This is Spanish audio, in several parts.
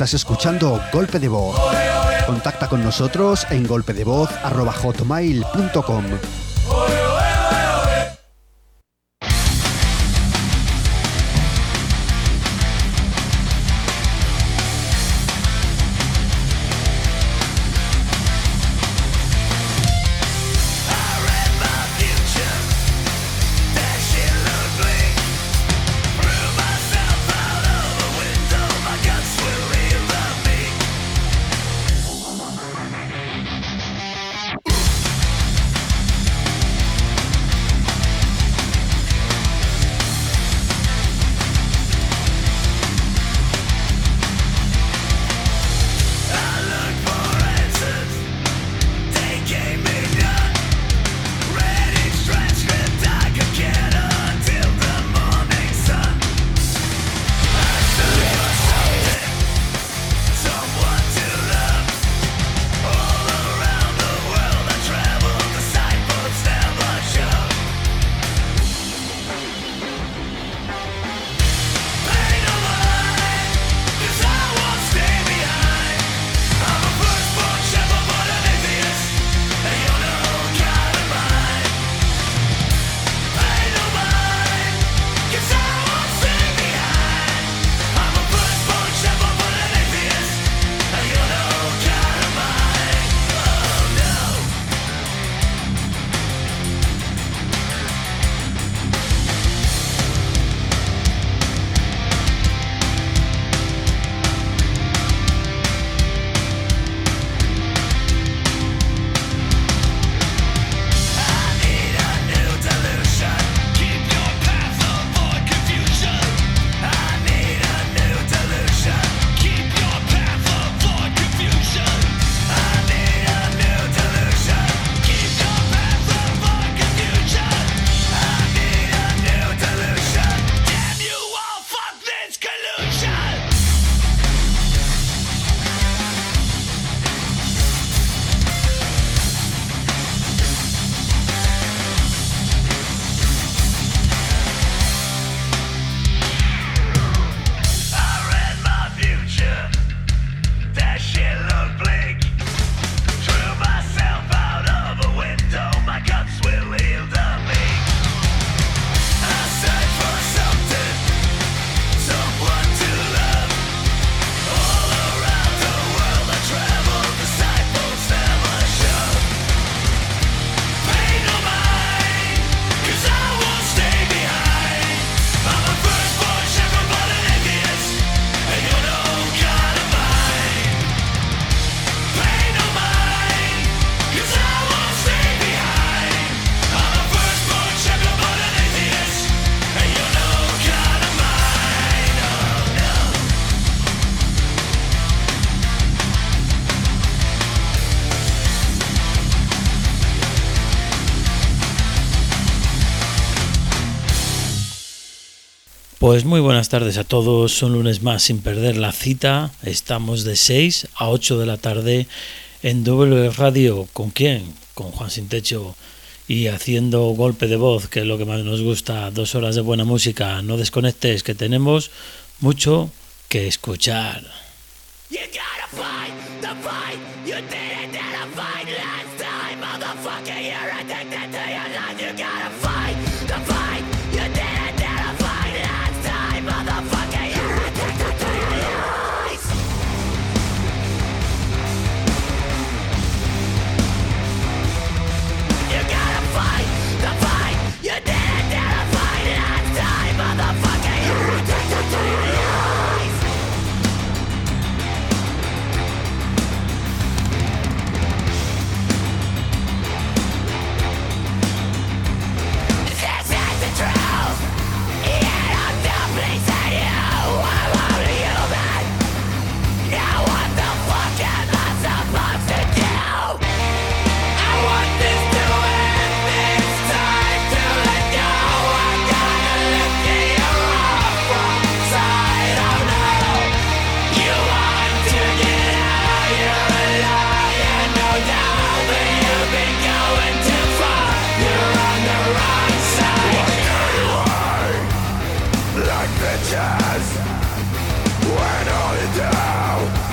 Estás escuchando Golpe de Voz. Contacta con nosotros en golpedevoz@hotmail.com. Pues muy buenas tardes a todos, un lunes más sin perder la cita, estamos de 6 a 8 de la tarde en W Radio. ¿Con quién? Con Juan Sin Techo y haciendo Golpe de Voz, que es lo que más nos gusta, 2 horas de buena música. No desconectes, que tenemos mucho que escuchar. You gotta fight the fight you didn't fight last time, motherfucker, you're addicted to your life. You gotta fight the fight you didn't fight last time, motherfucker, you're addicted to your lies. You gotta fight the fight you didn't fight last time, motherfucker, you're addicted to your lies. When all is down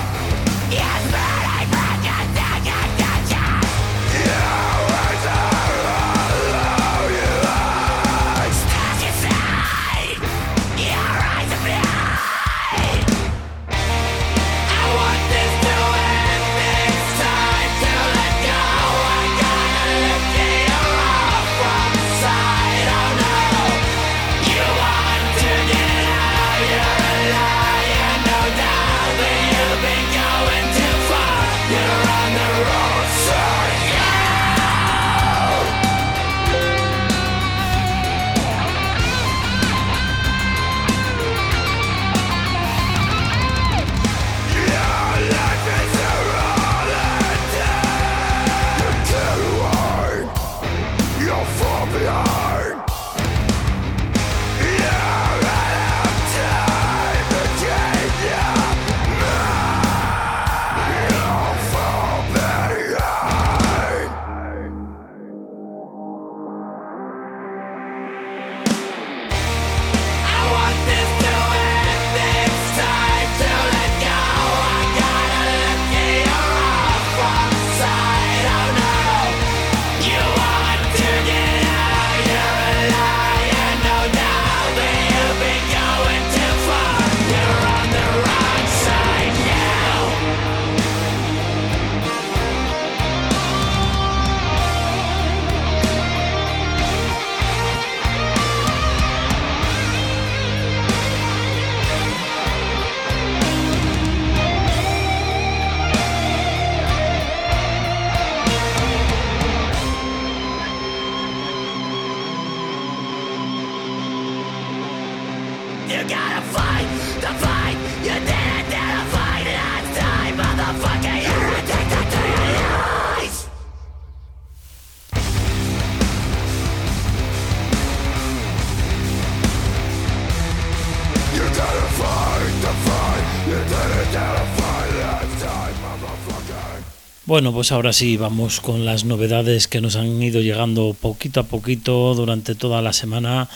Bueno, pues ahora sí, vamos con las novedades que nos han ido llegando poquito a poquito durante toda la semana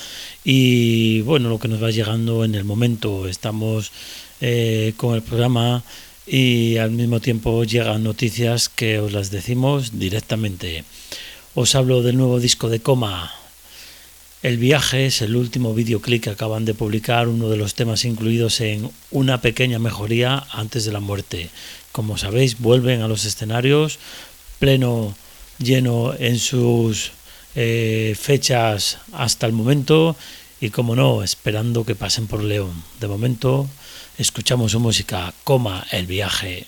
y bueno, lo que nos va llegando en el momento. Estamos con el programa y al mismo tiempo llegan noticias que os las decimos directamente. Os hablo del nuevo disco de Coma. El viaje es el último videoclip que acaban de publicar, uno de los temas incluidos en Una pequeña mejoría antes de la muerte. Como sabéis, vuelven a los escenarios, pleno lleno en sus fechas hasta el momento y, como no, esperando que pasen por León. De momento, escuchamos su música, Coma, El viaje.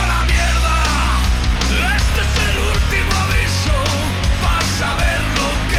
Este es el último aviso, vas a ver lo que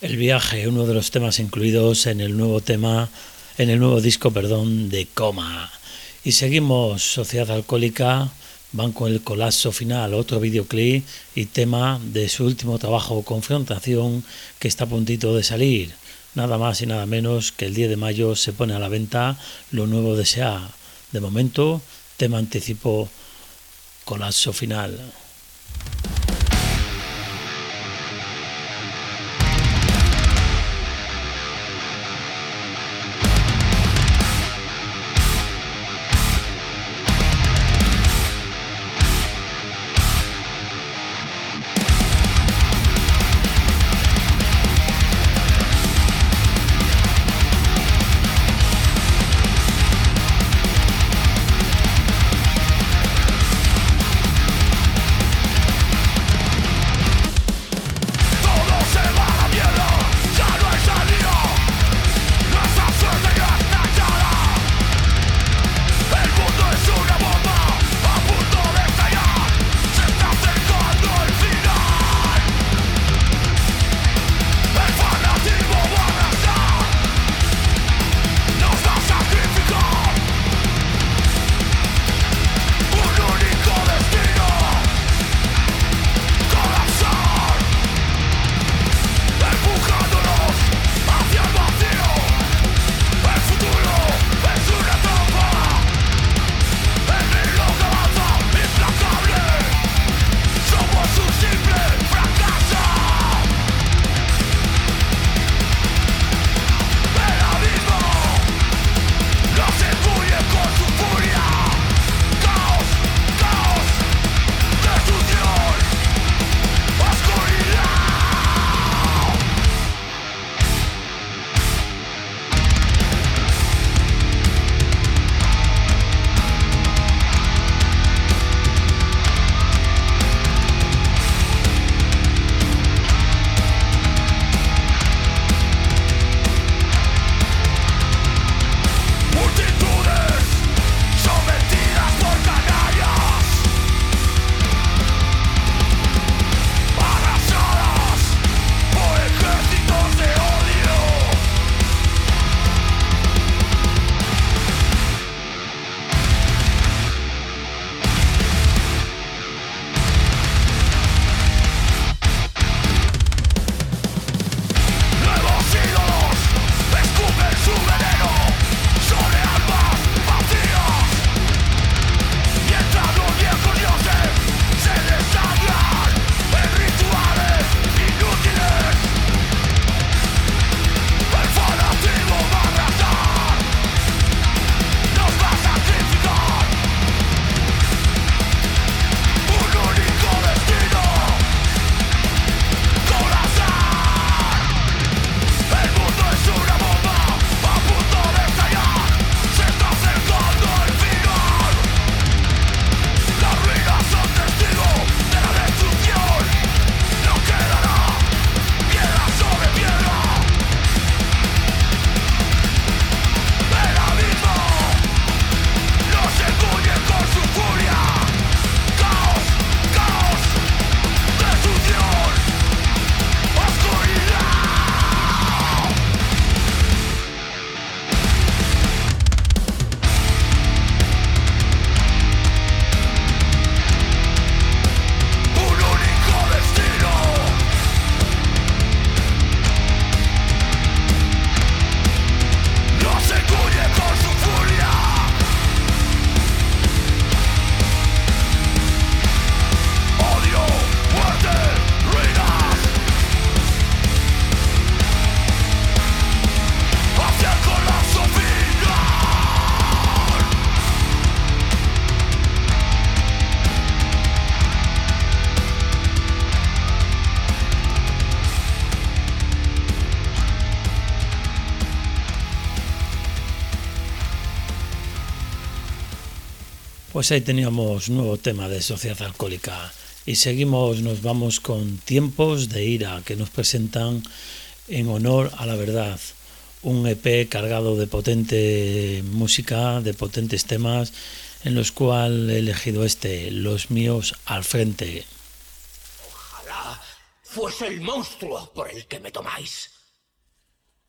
El viaje, uno de los temas incluidos en el nuevo disco, de Coma. Y seguimos, Sociedad Alcohólica, van con el colapso final, otro videoclip y tema de su último trabajo, Confrontación, que está a puntito de salir. Nada más y nada menos que el 10 de mayo se pone a la venta lo nuevo de S.A. De momento, tema anticipo, colapso final. Pues ahí teníamos nuevo tema de Sociedad Alcohólica y seguimos, nos vamos con Tiempos de Ira, que nos presentan En Honor a la Verdad, un EP cargado de potente música, de potentes temas, en los cuales he elegido Los Míos al Frente. Ojalá fuese el monstruo por el que me tomáis.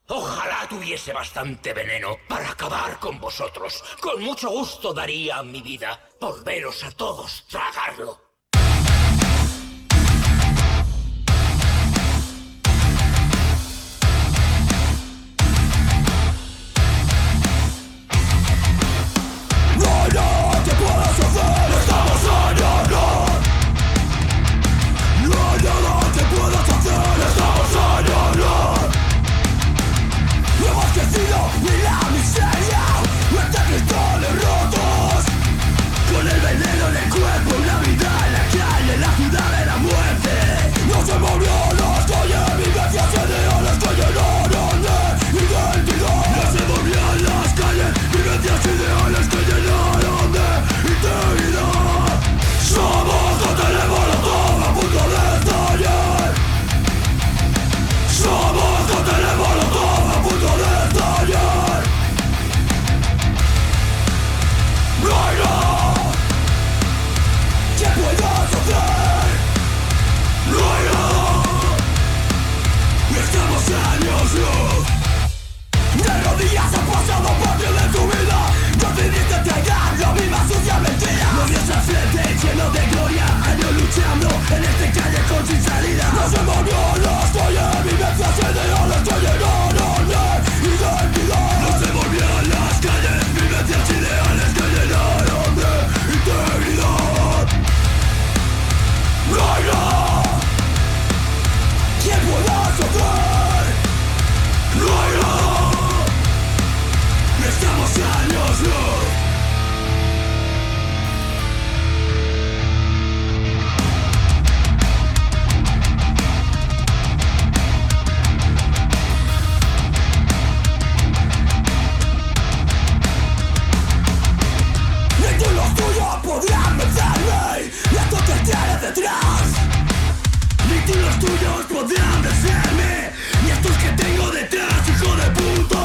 Ojalá tuviese bastante veneno para acabar con vosotros. Con mucho gusto daría mi vida por veros a todos tragarlo. Con el veneno en el cuerpo, una vida en la calle, la ciudad de la muerte. No se movió, no estoy en vivencias ideales que llenaron de identidad. No se movió en las calles, vivencias ideales que llenaron de integridad. Somos cócteles molotov a punto de estallar. Somos cócteles molotov a punto de estallar. ¿Qué puedas hacer? No hay nada. Estamos años luz. De rodillas ha pasado parte de tu vida. Decidiste entregar la misma sucia mentira. Nos ves al frente lleno de gloria. Años luchando en este callejón sin salida. No se movió las calles, vivencias ideales que llenaron de identidad. No se volvió a las calles, vivencias ideales que llenaron de integridad. No hay nada. ¿Qué puedas hacer? No hay nada. Estamos años luz. Ni tú los tuyos podrán vencerme. Y esto que tienes detrás. Ni tú los tuyos podrán vencerme. Y estos que tengo detrás, hijo de puta.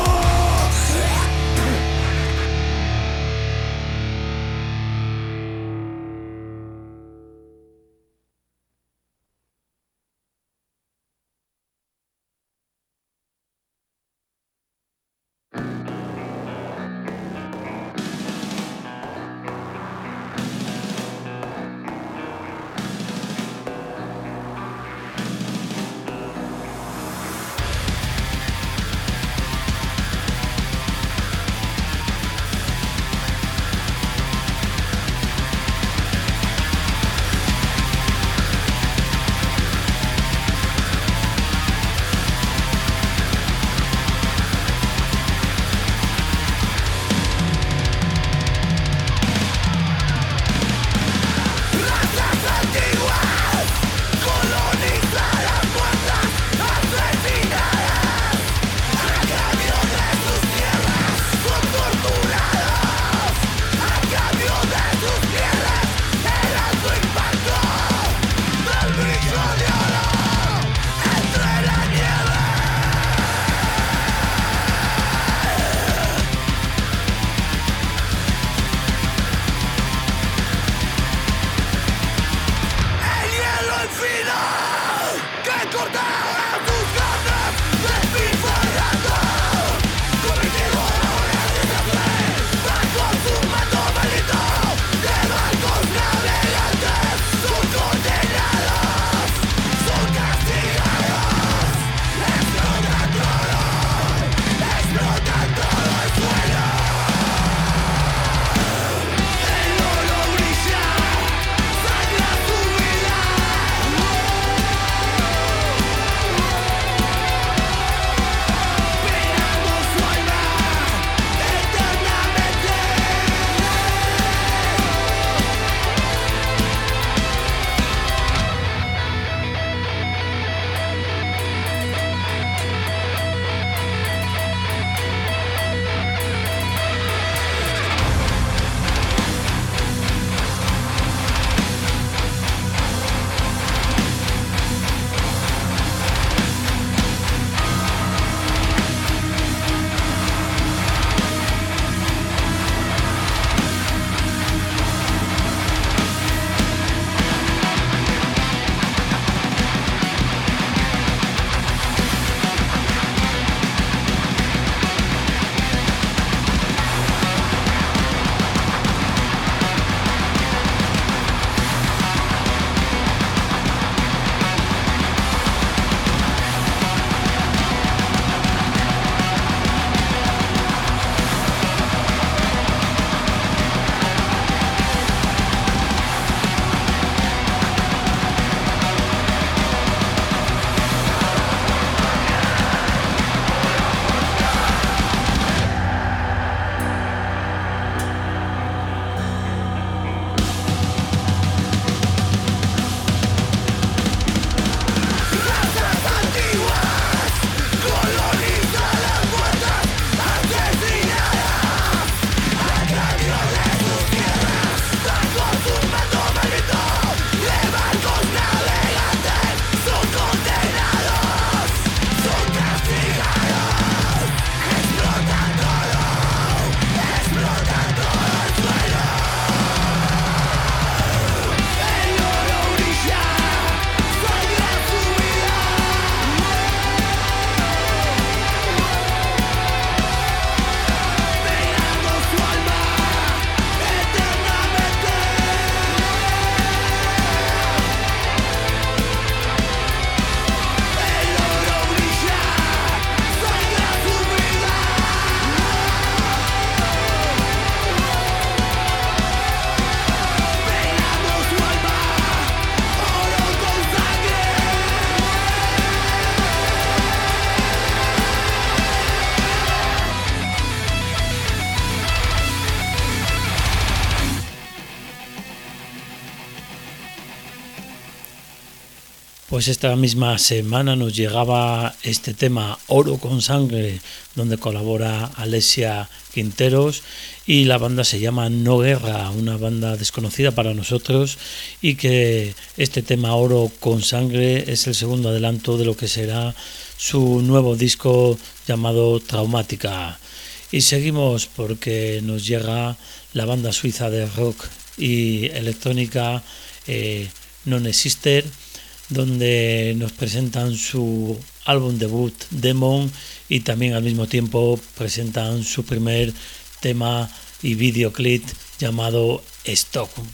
Pues esta misma semana nos llegaba este tema Oro con Sangre, donde colabora Alessia Quinteros, y la banda se llama No Guerra, una banda desconocida para nosotros, y que este tema Oro con Sangre es el segundo adelanto de lo que será su nuevo disco llamado Traumática. Y seguimos porque nos llega la banda suiza de rock y electrónica Non-Exister, donde nos presentan su álbum debut Demon y también al mismo tiempo presentan su primer tema y videoclip llamado Stockholm.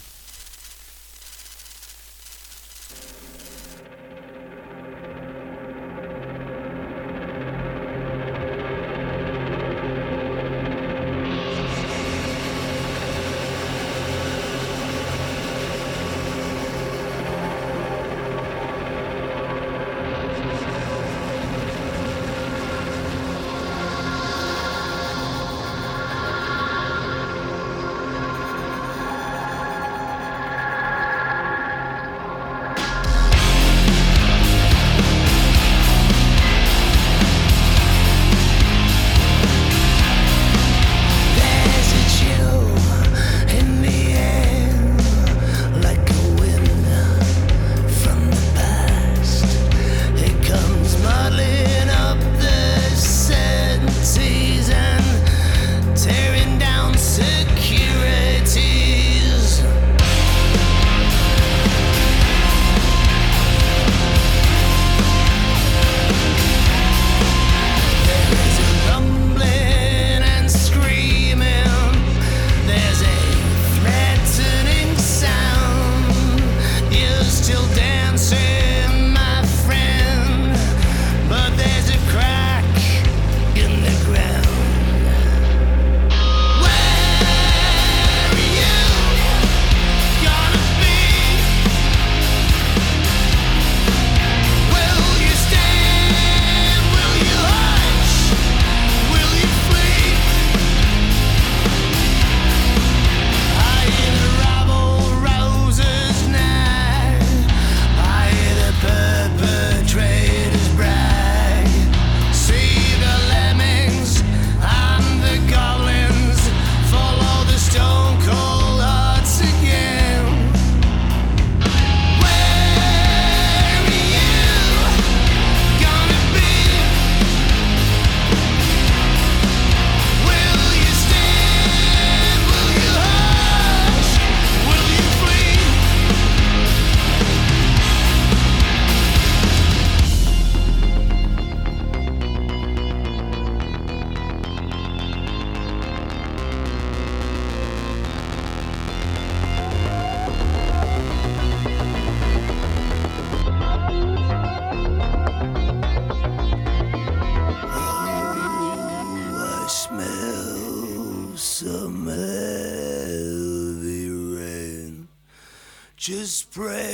Just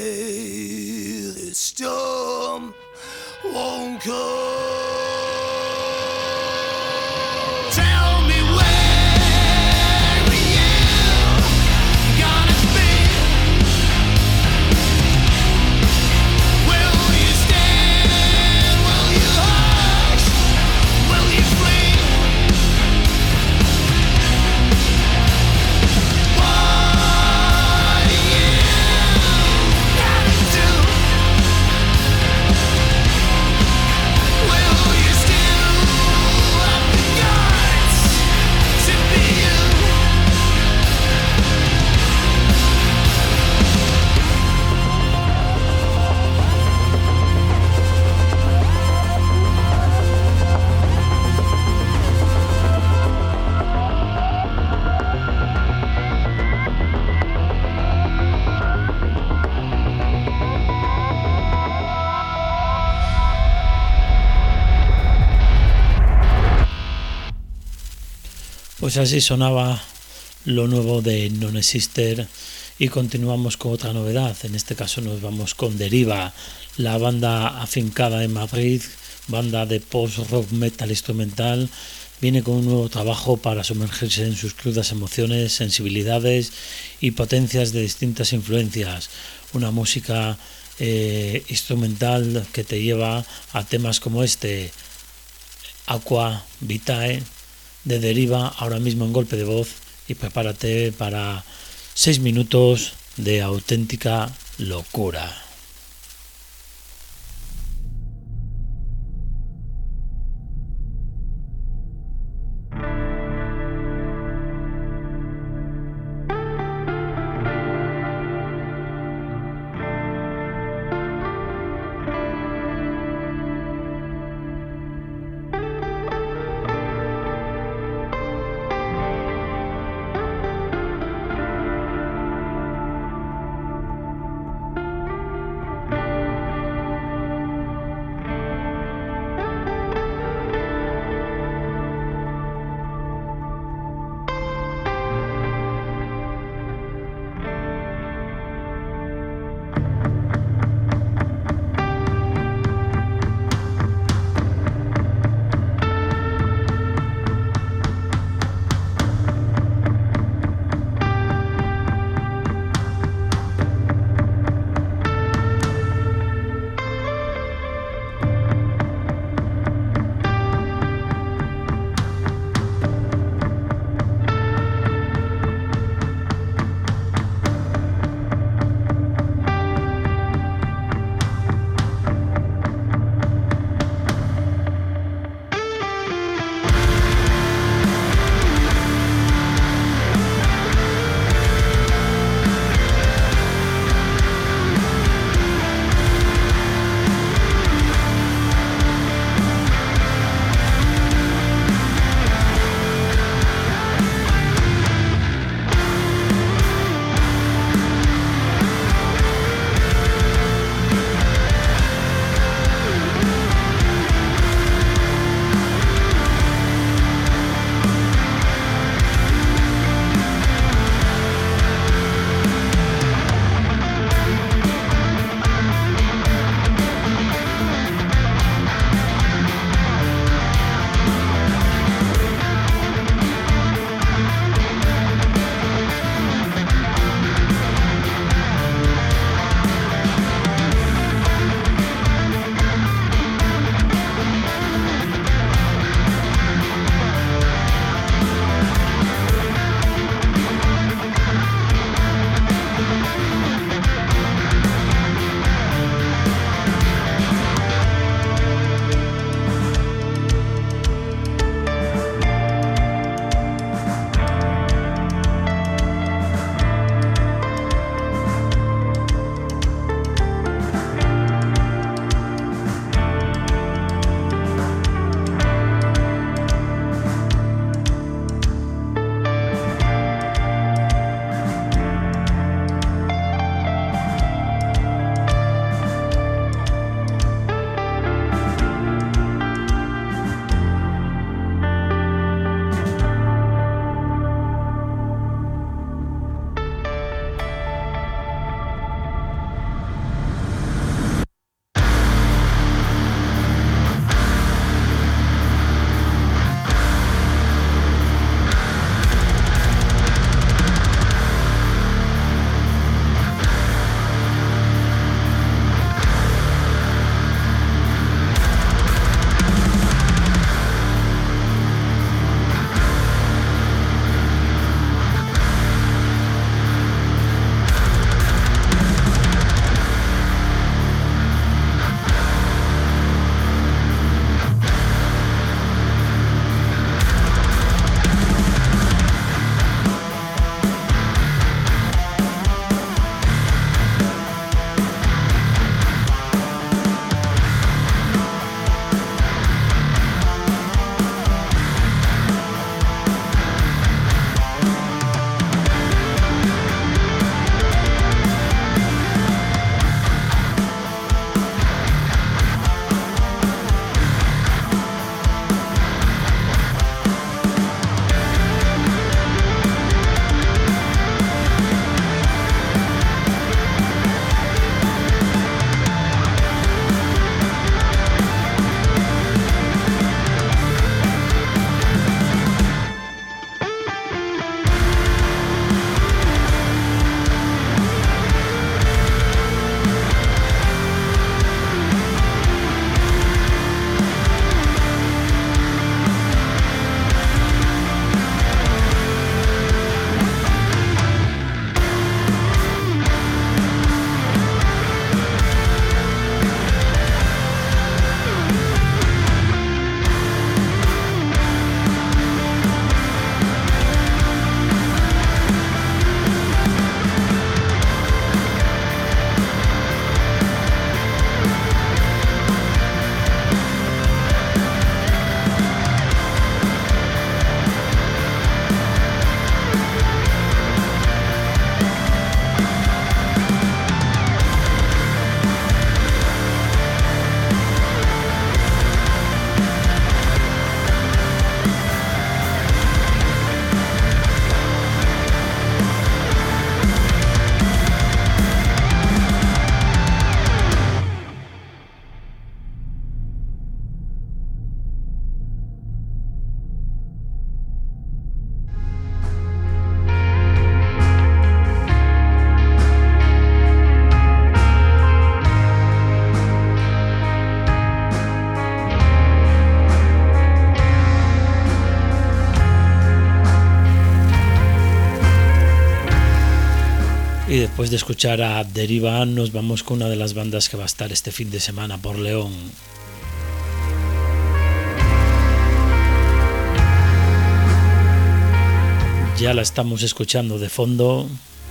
pray this storm won't come. Tell me where are you gonna be? Will you stand? Will you hush? Will you flee? What are you gonna do? Will you still have the guts to be you? Pues así sonaba lo nuevo de Non-Exister y continuamos con otra novedad. En este caso nos vamos con Deriva, la banda afincada en Madrid, banda de post-rock metal instrumental, viene con un nuevo trabajo para sumergirse en sus crudas emociones, sensibilidades y potencias de distintas influencias. Una música instrumental que te lleva a temas como este, Aqua Vitae, de Deriva, ahora mismo en Golpe de Voz, y prepárate para 6 minutos de auténtica locura. Después de escuchar a Deriva, nos vamos con una de las bandas que va a estar este fin de semana por León. Ya la estamos escuchando de fondo.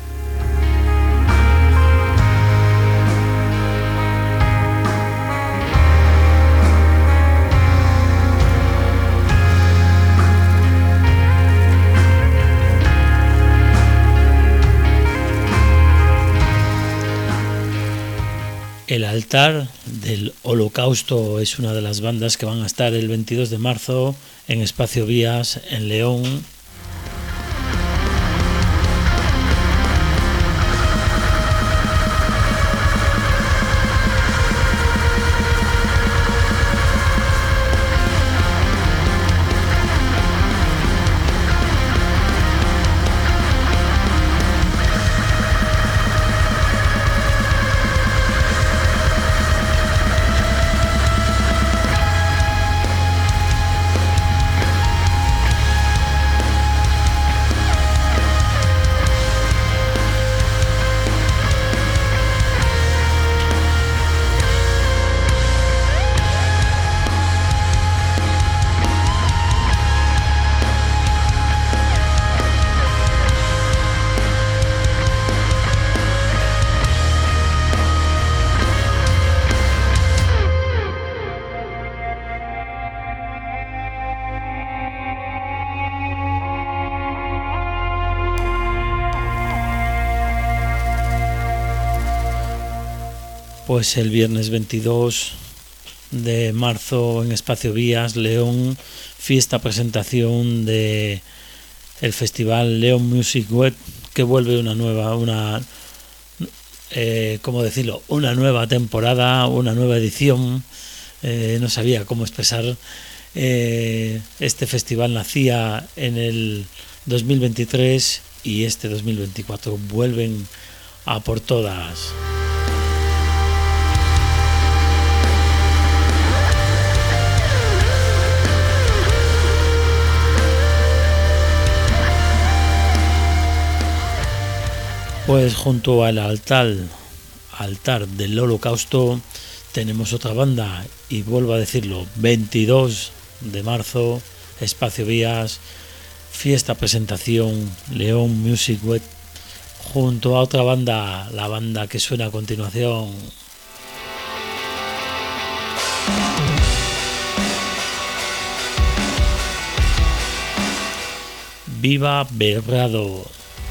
El Altar del Holocausto es una de las bandas que van a estar el 22 de marzo en Espacio Vías en León. Pues el viernes 22 de marzo en Espacio Vías, León, fiesta presentación de el festival León Music Web, que vuelve una nueva temporada, una nueva edición. No sabía cómo expresar. Este festival nacía en el 2023 y este 2024 vuelven a por todas. Pues junto al altar del Holocausto tenemos otra banda, y vuelvo a decirlo, 22 de marzo, Espacio Vías, fiesta presentación León Music Web, junto a otra banda, la banda que suena a continuación. Viva Belgrado.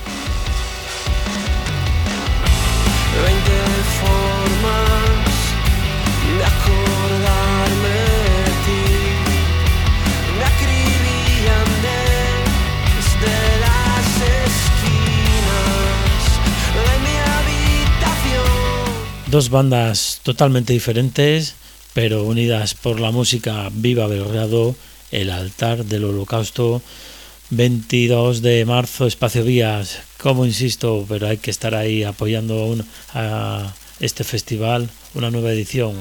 20 formas de acordarme de ti, me acribillan desde las esquinas de mi habitación. Dos bandas totalmente diferentes, pero unidas por la música. Viva Belgrado, el altar del Holocausto. 22 de marzo, Espacio Vías. Como insisto, pero hay que estar ahí apoyando a este festival, una nueva edición.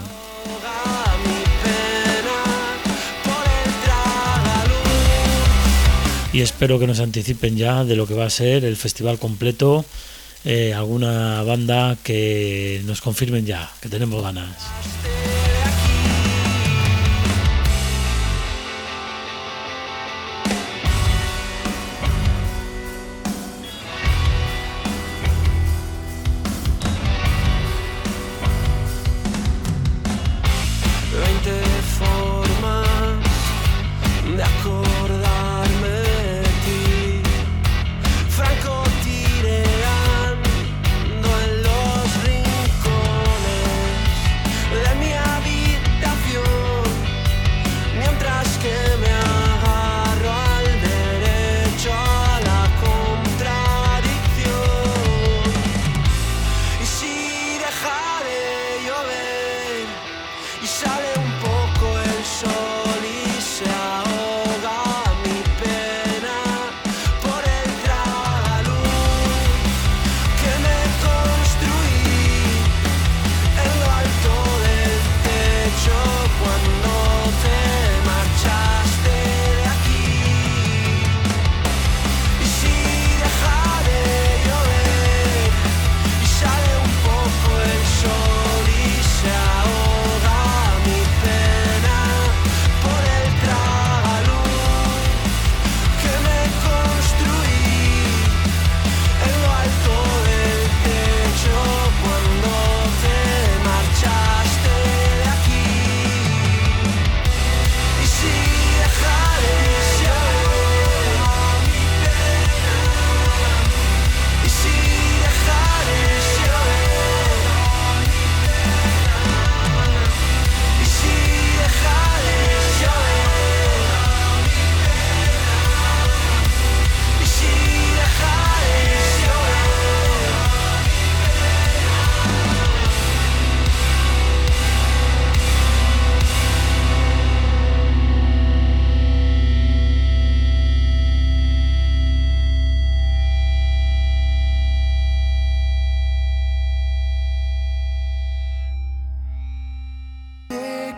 Y espero que nos anticipen ya de lo que va a ser el festival completo. Alguna banda que nos confirmen ya, que tenemos ganas. De mi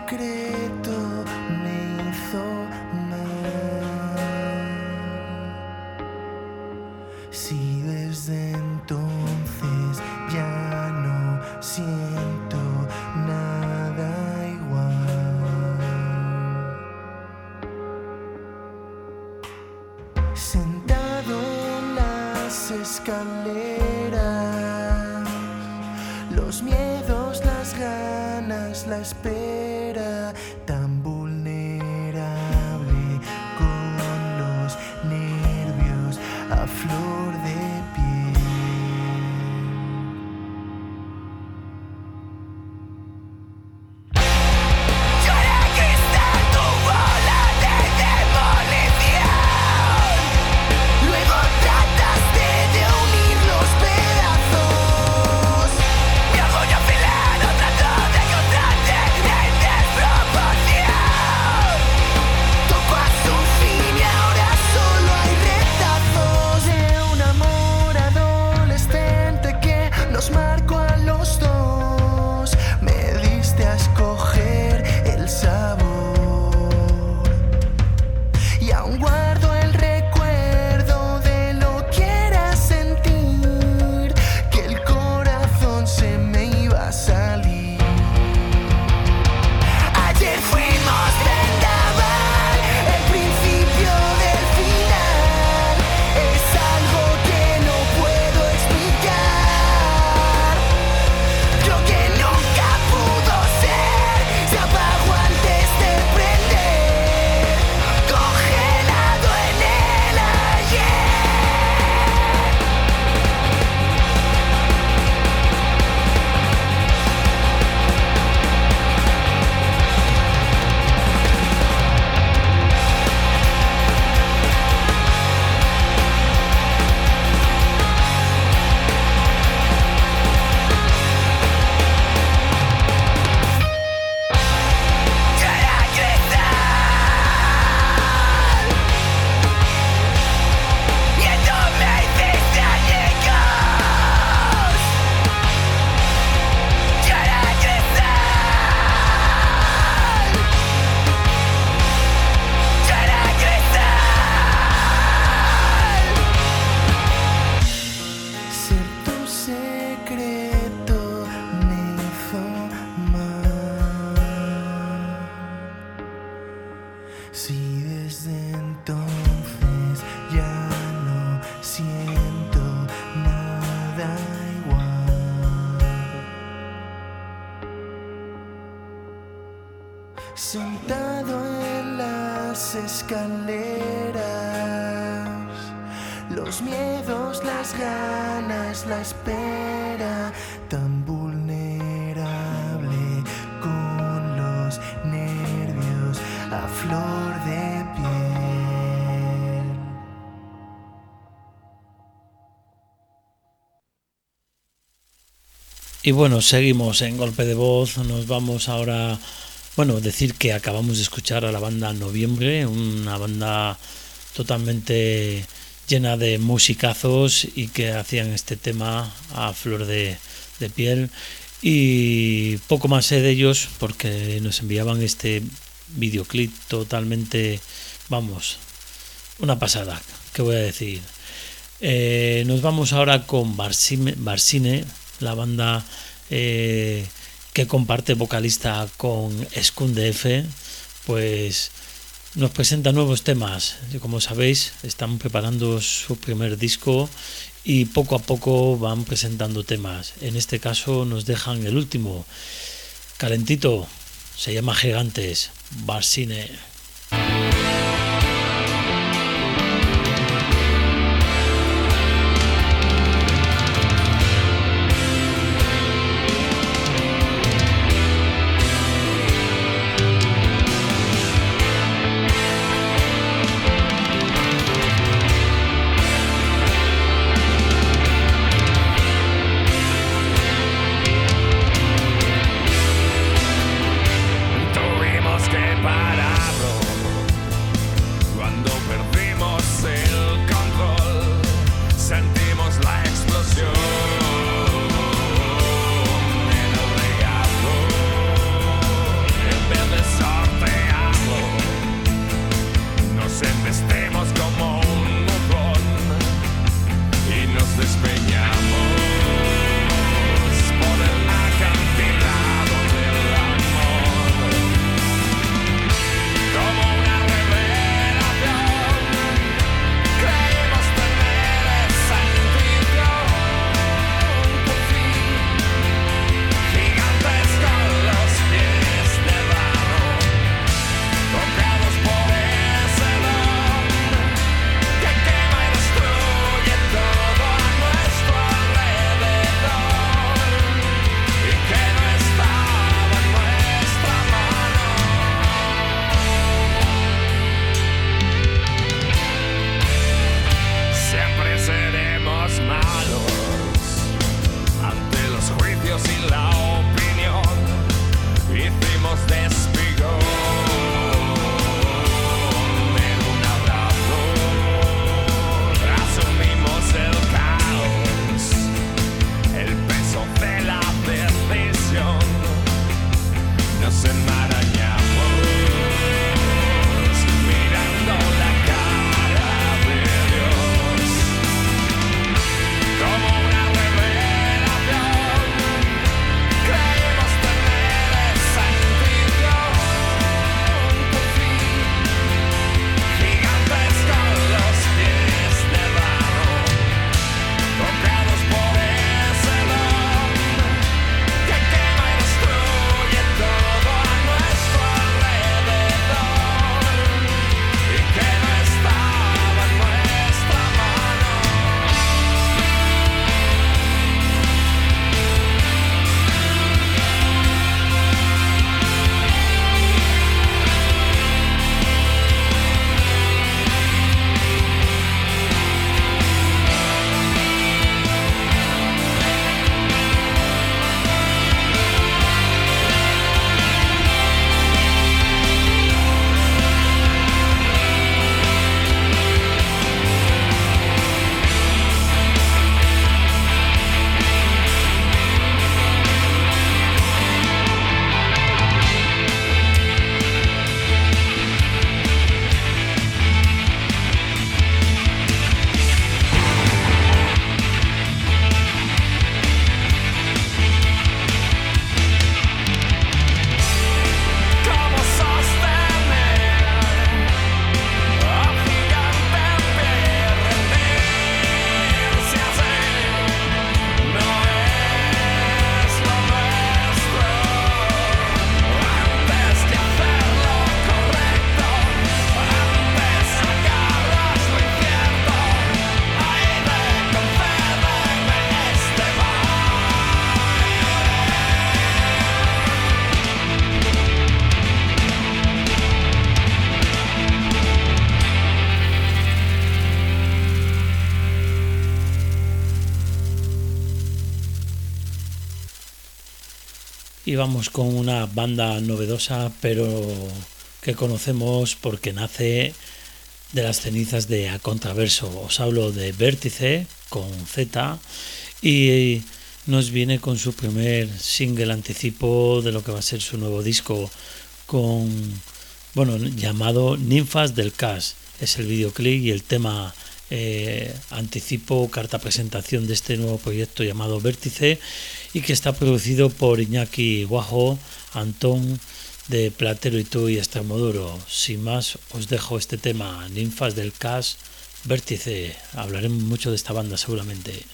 secreto me hizo mal. Si desde entonces ya no siento nada igual. Sentado en las escaleras, los miedos, las ganas, la espera, tan vulnerable con los nervios a flor de piel. Yo era cristal, tu bola de demolición. Luego trataste de unir los pedazos. Mi orgullo afilado trató de encontrarte en desproporción. Tocó a su fin y ahora solo hay retazos de un amor adolescente que nos marcó a los dos. Me diste a escoger el sabor y aún guardo el recuerdo de lo que era sentir que el corazón se me iba a salir. Ayer fuimos vendaval, el principio del final. Es algo que no puedo explicar. Lo que nunca pudo ser se apagó antes de prender, congelado en el ayer. Yo era cristal y tú me hiciste añicos. Yo era cristal. Yo era cristal. Ser tu secreto me hizo mal. Si desde entonces ya no siento nada igual. Sentado en las escaleras, los miedos, las ganas, la espera, tan vulnerable con los nervios a flor de piel. Y bueno, seguimos en Golpe de Voz. Nos vamos ahora, bueno, decir que acabamos de escuchar a la banda Noviembre, una banda totalmente llena de musicazos y que hacían este tema a flor de piel. Y poco más sé de ellos porque nos enviaban este videoclip totalmente, vamos, una pasada, ¿qué voy a decir? Nos vamos ahora con Barsine, la banda que comparte vocalista con Escunde F, pues nos presenta nuevos temas. Como sabéis, están preparando su primer disco y poco a poco van presentando temas. En este caso nos dejan el último, calentito, se llama Gigantes, Barsine. Tuvimos que pararlo Y vamos con una banda novedosa, pero que conocemos porque nace de las cenizas de A Contraverso. Os hablo de Vértice con Z y nos viene con su primer single anticipo de lo que va a ser su nuevo disco llamado Ninfas del Cash. Es el videoclip y el tema anticipo, carta presentación de este nuevo proyecto llamado Vértice, y que está producido por Iñaki Guajo, Antón de Platero y Tú y Extremoduro. Sin más, os dejo este tema, Ninfas del Cash, Vértice. Hablaremos mucho de esta banda seguramente.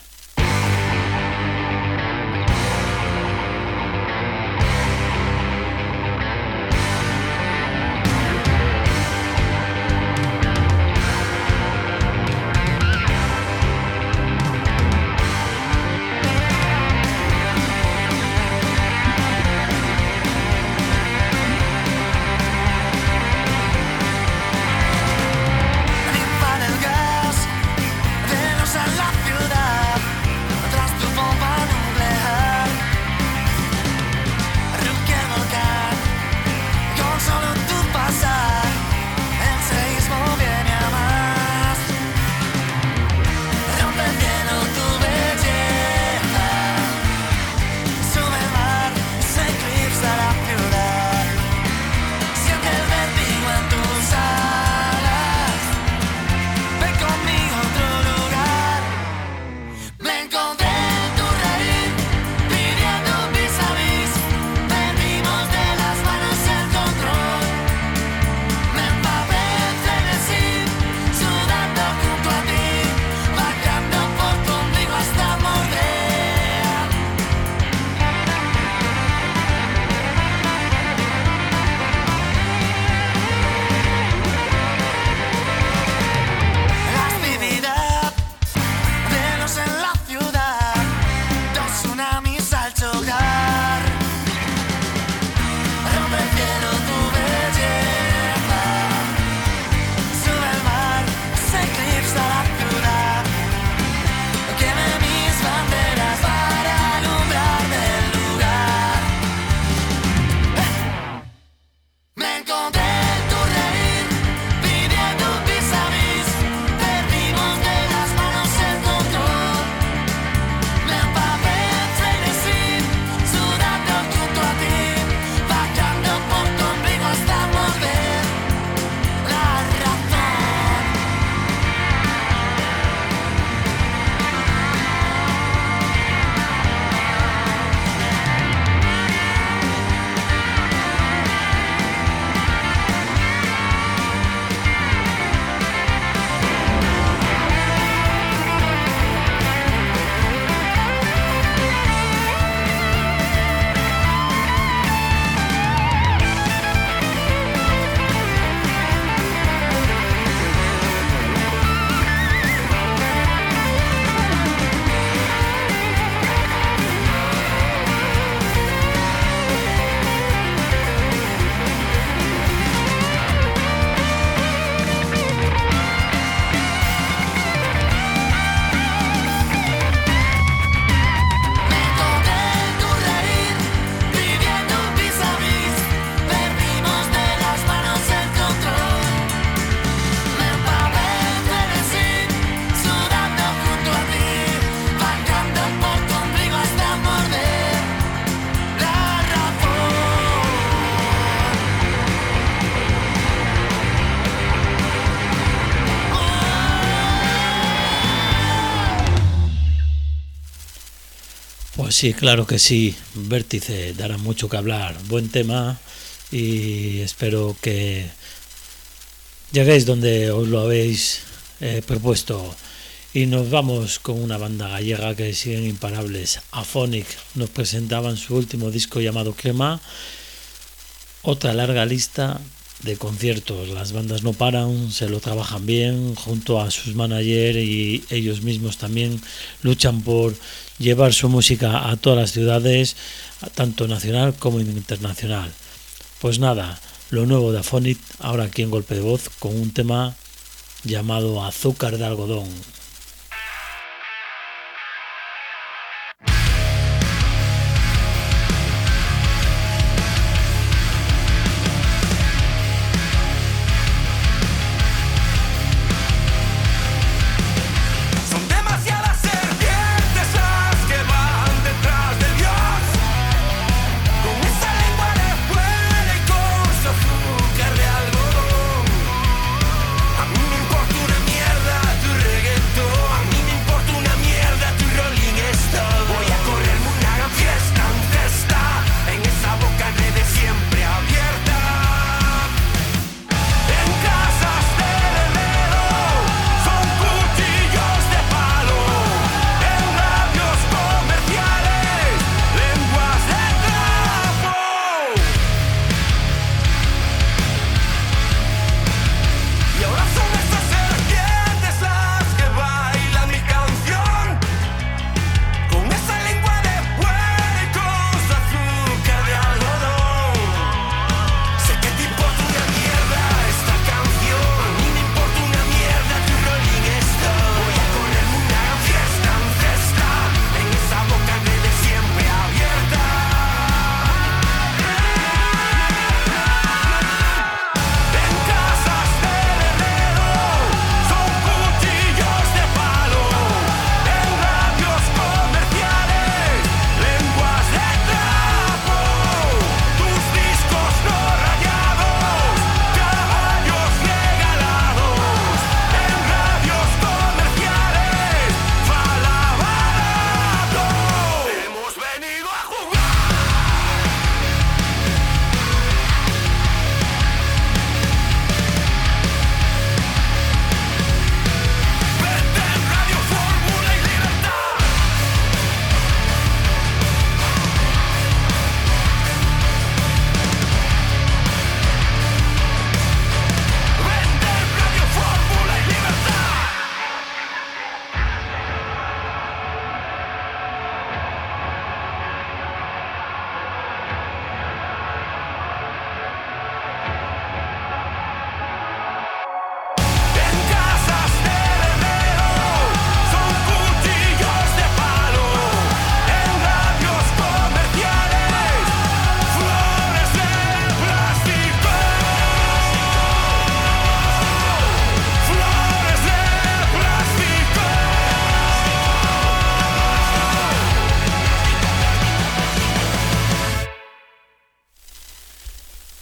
Pues sí, claro que sí, Vértice dará mucho que hablar, buen tema, y espero que lleguéis donde os lo habéis propuesto. Y nos vamos con una banda gallega que siguen imparables. Aphonic nos presentaban su último disco llamado Crema, otra larga lista de conciertos. Las bandas no paran, se lo trabajan bien junto a sus managers, y ellos mismos también luchan por llevar su música a todas las ciudades, tanto nacional como internacional. Pues nada, lo nuevo de Aphonic ahora aquí en Golpe de Voz con un tema llamado Azúcar de Algodón.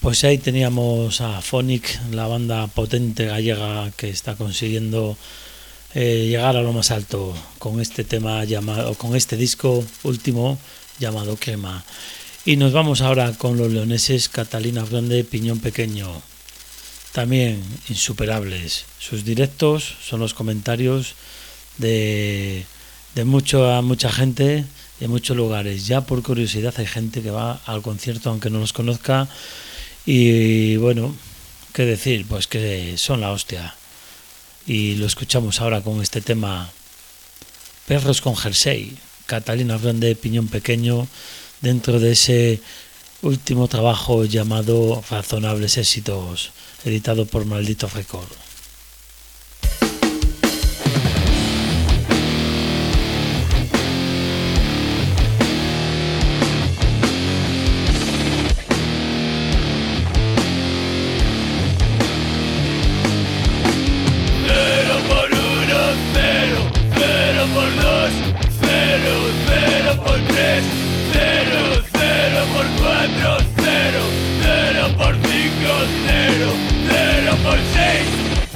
Pues ahí teníamos a Phonic, la banda potente gallega que está consiguiendo llegar a lo más alto con este tema llamado, con este disco último llamado Crema. Y nos vamos ahora con los leoneses Catalina Grande, Piñón Pequeño. También insuperables. Sus directos son los comentarios de mucha gente en muchos lugares. Ya por curiosidad hay gente que va al concierto aunque no los conozca. Y bueno, ¿qué decir? Pues que son la hostia. Y lo escuchamos ahora con este tema Perros con Jersey, Catalina Grande, Piñón Pequeño, dentro de ese último trabajo llamado Razonables Éxitos, editado por Maldito Record. Por 5, 0, 0 por 6.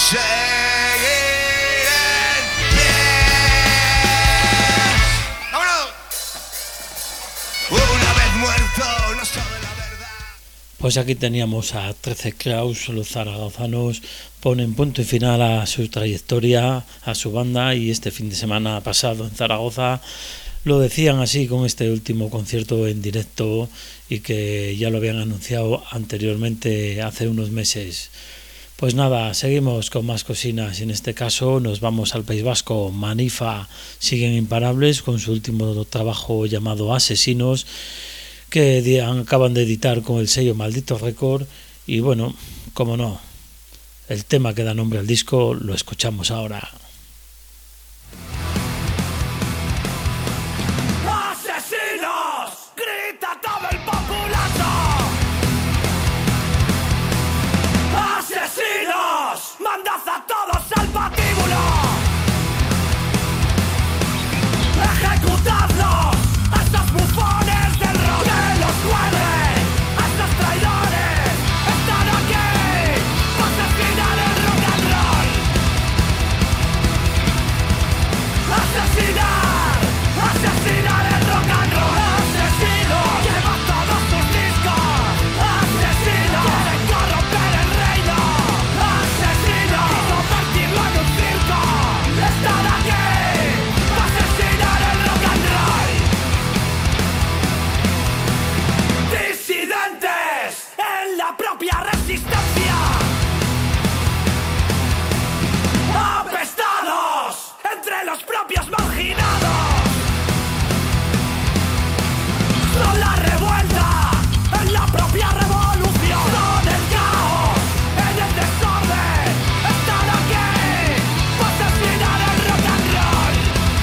Pues aquí teníamos a 13 Kraus. Los zaragozanos ponen punto y final a su trayectoria, a su banda, y este fin de semana pasado en Zaragoza lo decían así con este último concierto en directo, y que ya lo habían anunciado anteriormente hace unos meses. Pues nada, seguimos con más cocinas, y en este caso nos vamos al País Vasco. Manifa siguen imparables con su último trabajo llamado Asesinos, que acaban de editar con el sello Maldito Record. Y bueno, como no, el tema que da nombre al disco lo escuchamos ahora. ¡Asesinos! ¡Grita todo el populacho! ¡Asesinos! ¡Mandad a todos al patíbulo! ¡Ejecutadlos! ¡A estos bufones del rock! ¡Que los mueren! ¡A estos traidores! ¡Están aquí! ¡Para asesinar el rock and roll! ¡Asesinar! ¡Asesinar el rock and roll! ¡Asesino! ¡Lleva todos tus discos! ¡Asesino! ¡Quieren corromper el reino! ¡Asesino! ¡Y convertirlo en un circo! ¡Están aquí! ¡Para asesinar el rock and roll! ¡Disidentes! ¡En la propia resistencia! ¡Apestados! ¡Entre los propios marginados! ¡Son la revuelta! ¡En la propia revolución! ¡Son el caos! ¡En el desorden! ¡Están aquí! ¡Para asesinar el rock and roll!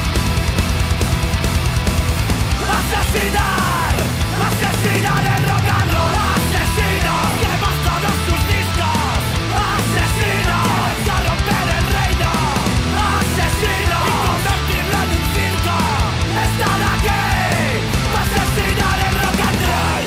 ¡Asesinar! ¡Asesinar el rock and roll! ¡Asesinos! ¡Llevan todos sus discos! ¡Asesinos! ¡Quieren corromper el reino! ¡Asesinos! ¡Y convertirlo en un circo! ¡Están aquí! ¡Para asesinar el rock and roll!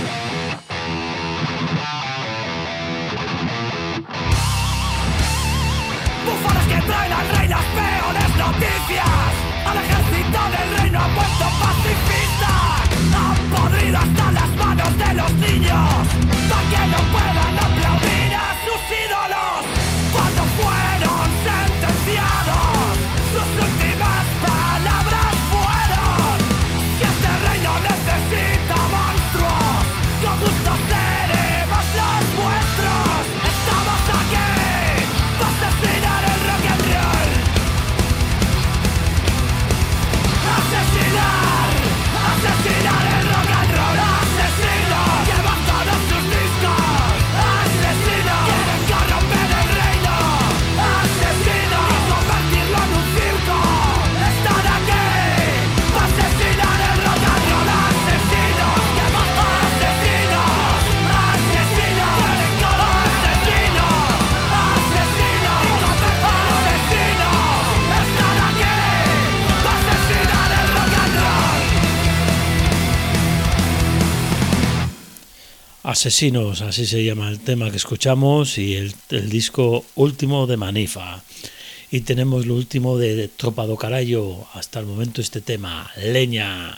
Bufones que traen al rey las peores noticias. Al ejército del reino han vuelto pacifista. Han podrido hasta las manos de los niños, para que no puedan aplaudir a sus ídolos cuando fueron sentenciados. Sus últimas palabras fueron: si este reino necesita monstruos, con gusto seremos los vuestros. Estamos aquí para asesinar el rock and roll. Asesinar, asesinar el rock and roll. Asesinos, llevan todos sus discos. Asesinos, quieren corromper el reino. Asesinos, y convertirlo en un circo. Están aquí para asesinar el rock and roll. Asesinos, llevan asesinos. Asesinos, quieren corromper asesinos. Asesinos, y convertirlo asesinos. Están aquí para asesinar el rock and roll. Asesinos, así se llama el tema que escuchamos, y el disco último de Manifa. Y tenemos lo último de Tropa do Carallo, hasta el momento este tema, Leña.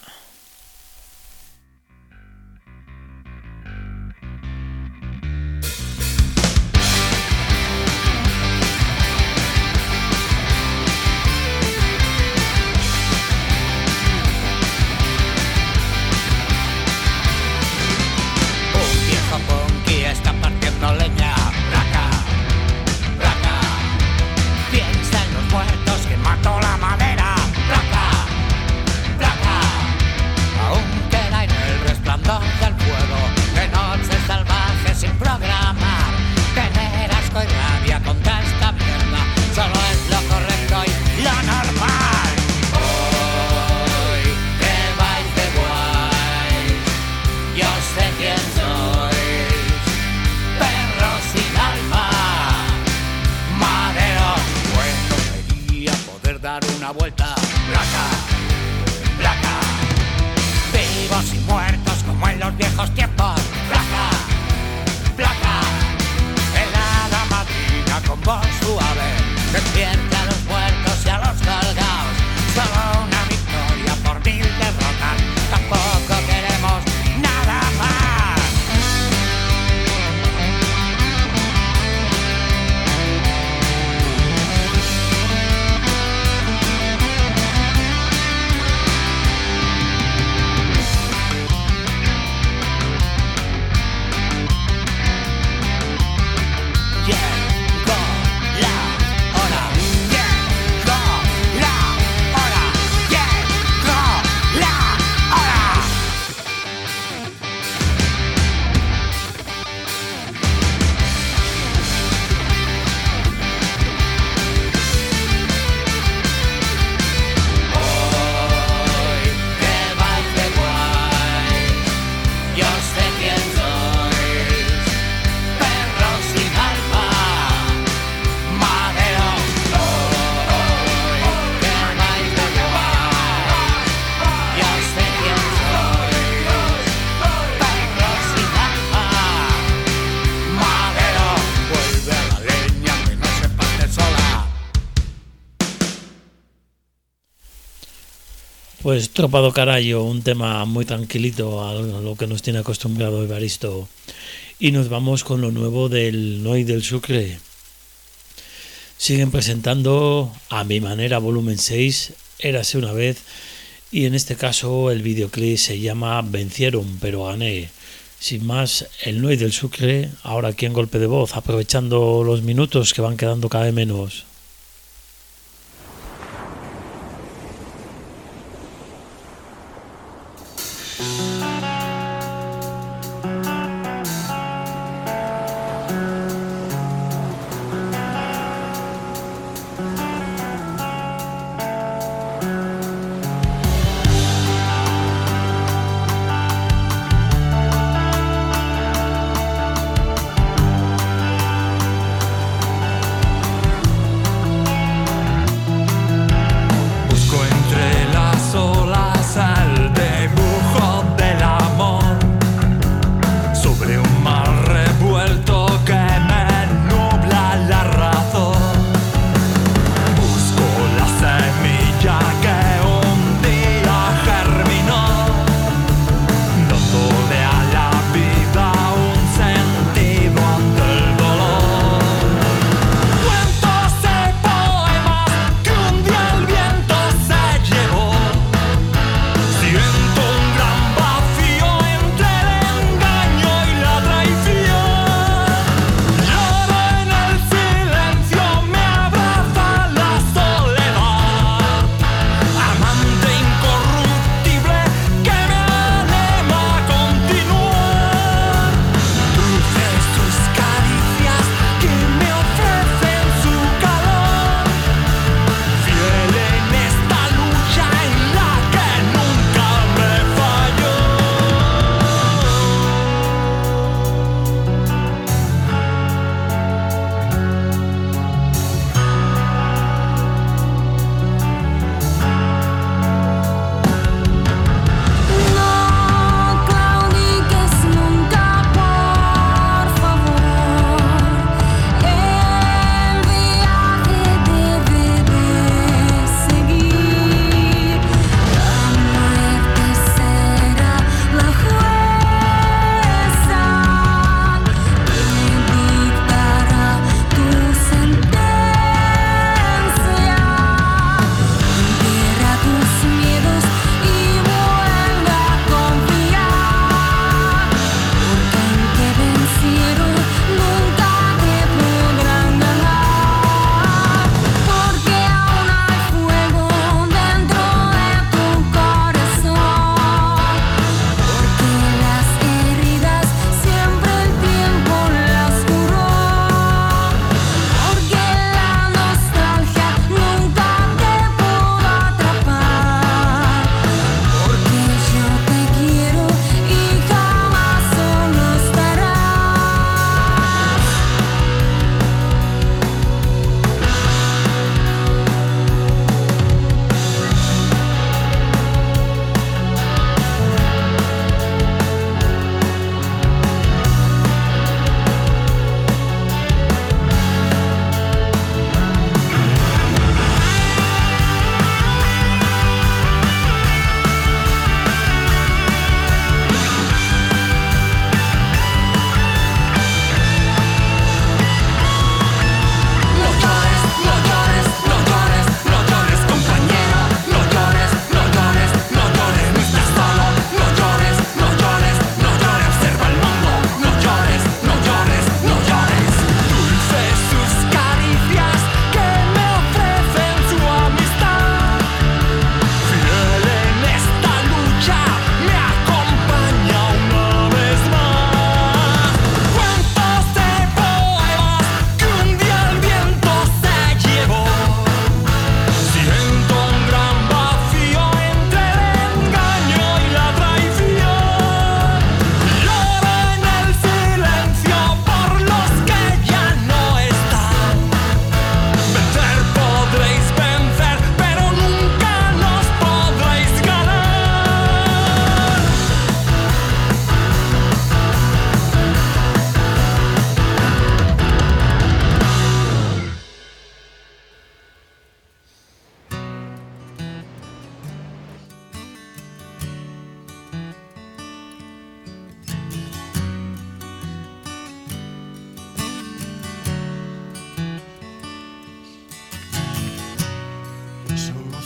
Un viejo punky está partiendo leña. Placa, placa. Piensa en los muertos que mató la madera. Placa, placa. Aún queda en el resplandor del fuego de noches salvajes sin programar. Tener asco y rabia contra esta mierda solo es lo correcto y lo normal. Hoy que vais de guay, yo sé quién sois. Perros sin alma, maderos. Bueno sería poder dar una vuelta. Placa, placa. Vivos y muertos como en los viejos tiempos. Placa, placa. Helada madrina con voz suave. Pues Tropa do Carallo, un tema muy tranquilito a lo que nos tiene acostumbrado Evaristo. Y nos vamos con lo nuevo del Noi del Sucre. Siguen presentando A Mi Manera volumen 6, Érase una vez, y en este caso el videoclip se llama Vencieron pero gané. Sin más, el Noi del Sucre, ahora aquí en Golpe de Voz, aprovechando los minutos que van quedando cada vez menos.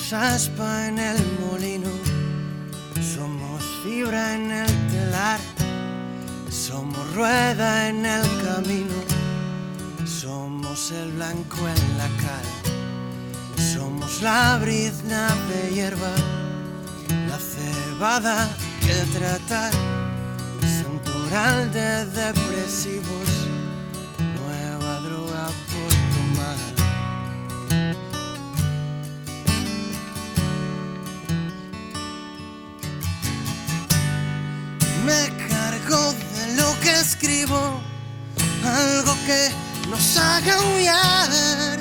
Somos aspa en el molino, somos fibra en el telar, somos rueda en el camino, somos el blanco en la cal, somos la brizna de hierba, la cebada que tratar, santoral de depresivos, nueva droga por tomar. Me cargo de lo que escribo, algo que nos haga huyar.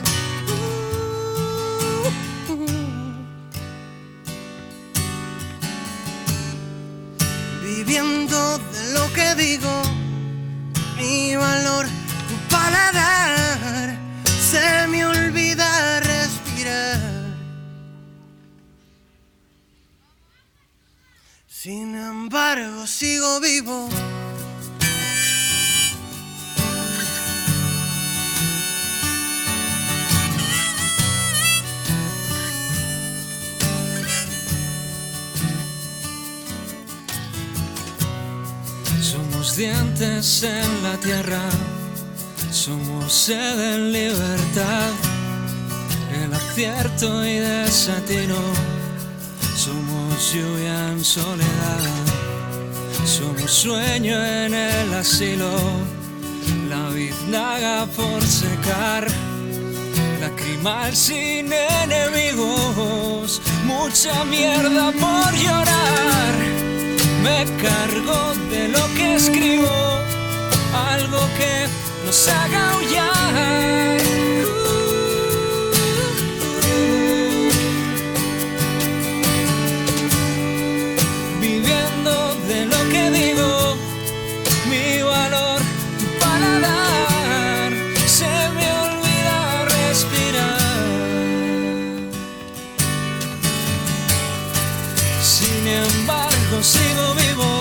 Viviendo de lo que digo, mi valor, mi paladar, se me olvida respirar. Sin embargo, sigo vivo. Somos dientes en la tierra, somos sed en libertad, el acierto y desatino. Somos lluvia en soledad, somos sueño en el asilo, la biznaga por secar, lacrimal sin enemigos, mucha mierda por llorar. Me cargo de lo que escribo, algo que nos haga aullar. Viviendo de lo que digo, mi valor, tu paladar, se me olvida respirar. Sin embargo, sigo vivo.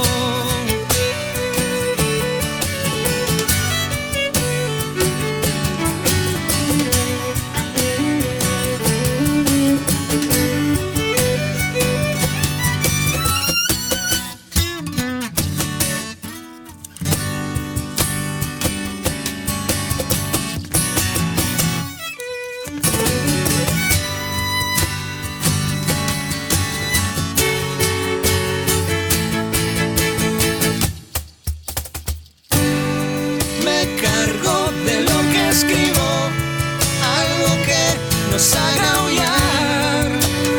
Nos haga aullar.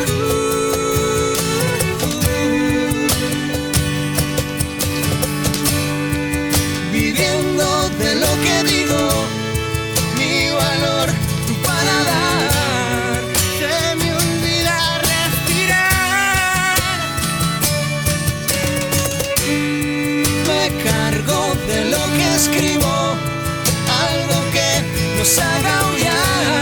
Viviendo de lo que digo, mi valor, tu paladar, se me olvida respirar. Me cargo de lo que escribo, algo que nos haga aullar.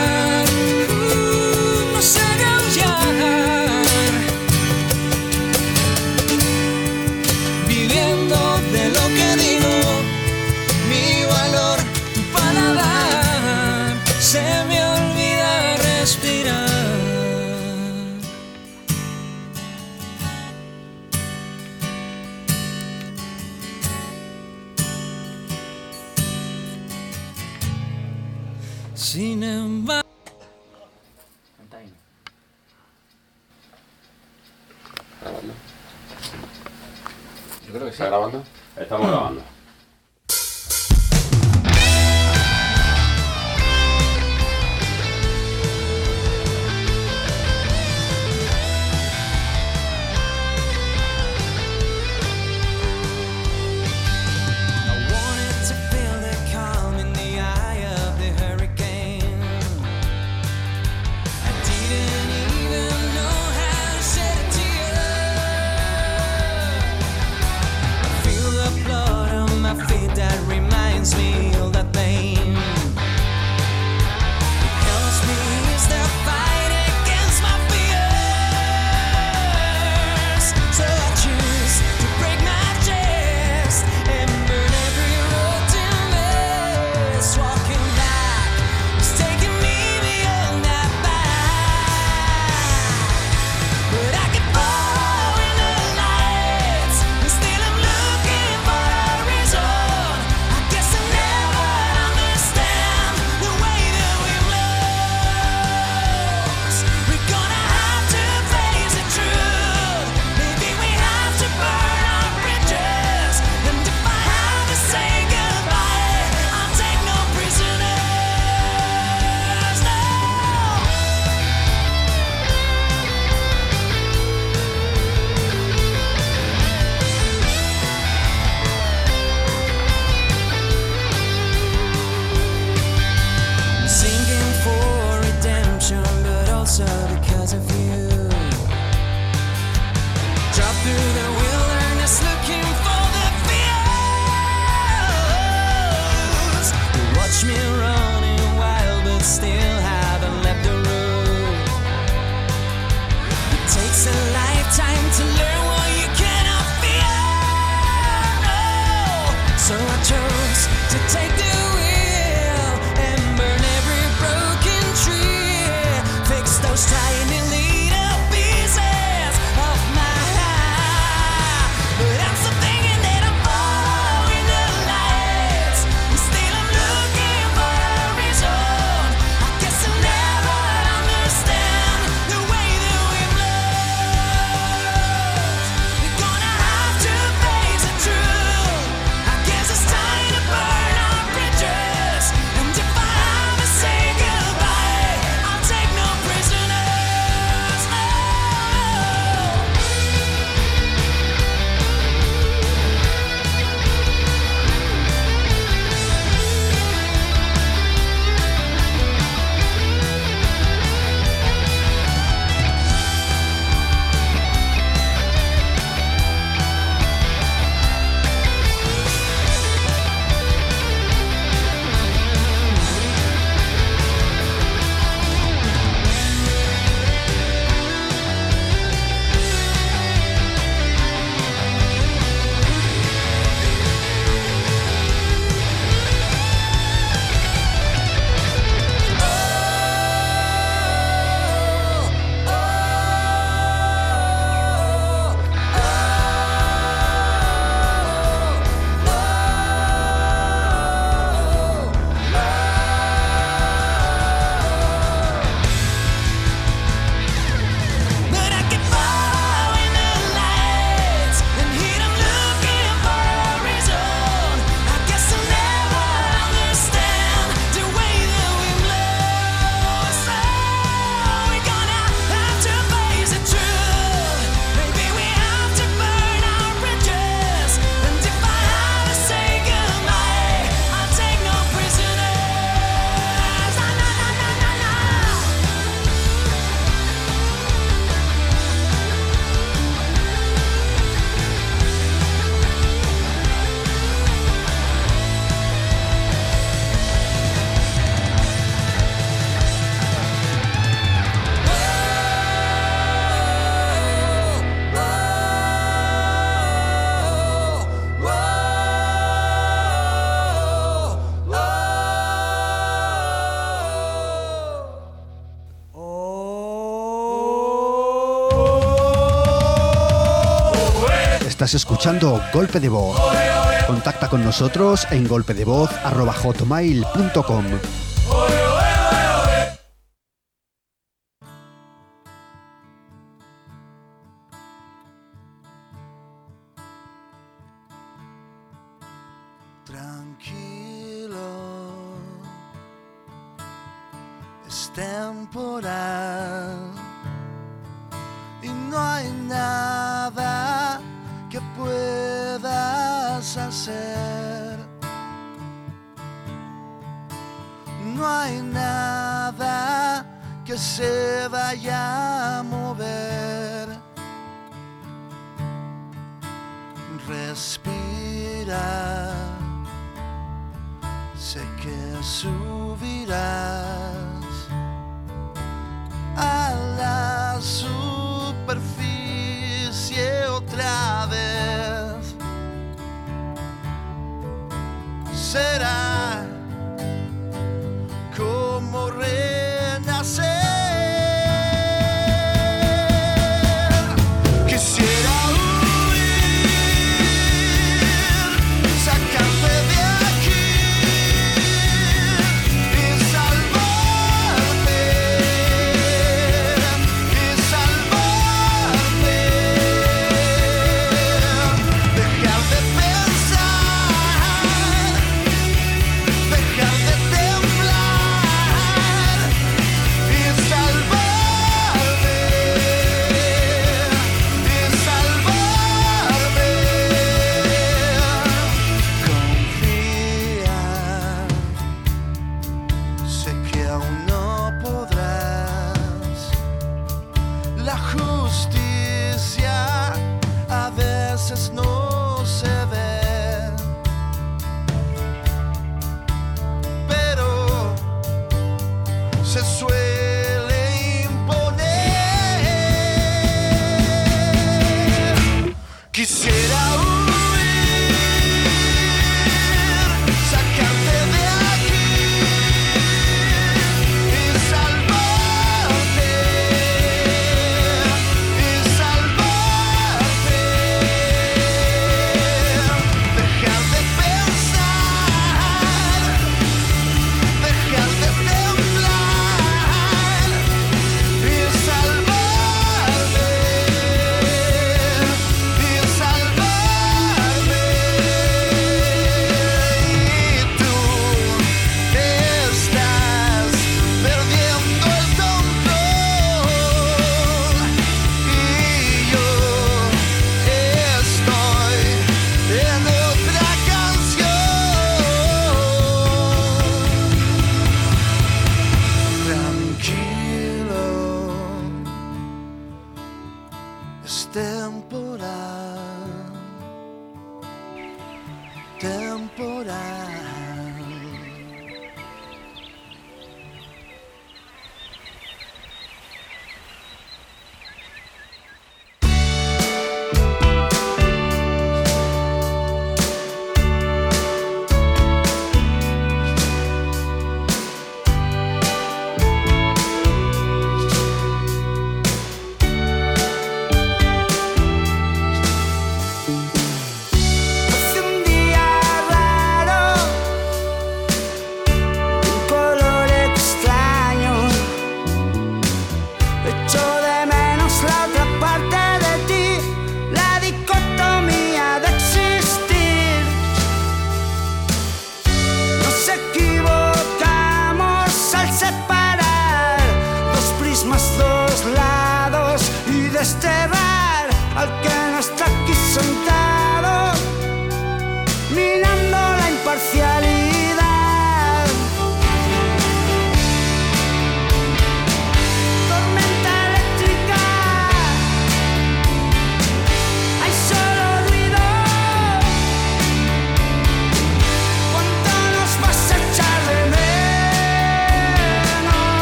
Viviendo de lo que digo, mi valor, tu paladar, se me olvida respirar. Sin embargo, ¿grabando? Yo creo que sí. ¿Está grabando? Estamos grabando. Feel the blood on Estás escuchando Golpe de Voz. Contacta con nosotros en golpedevoz@hotmail.com. Tranquilo, es temporal y no hay nada que puedas hacer. No hay nada que se vaya a mover. Respira, sé que subirás a la superficie otra vez. Será como renacer. Quisiera no se ve, pero se suele imponer. Quisiera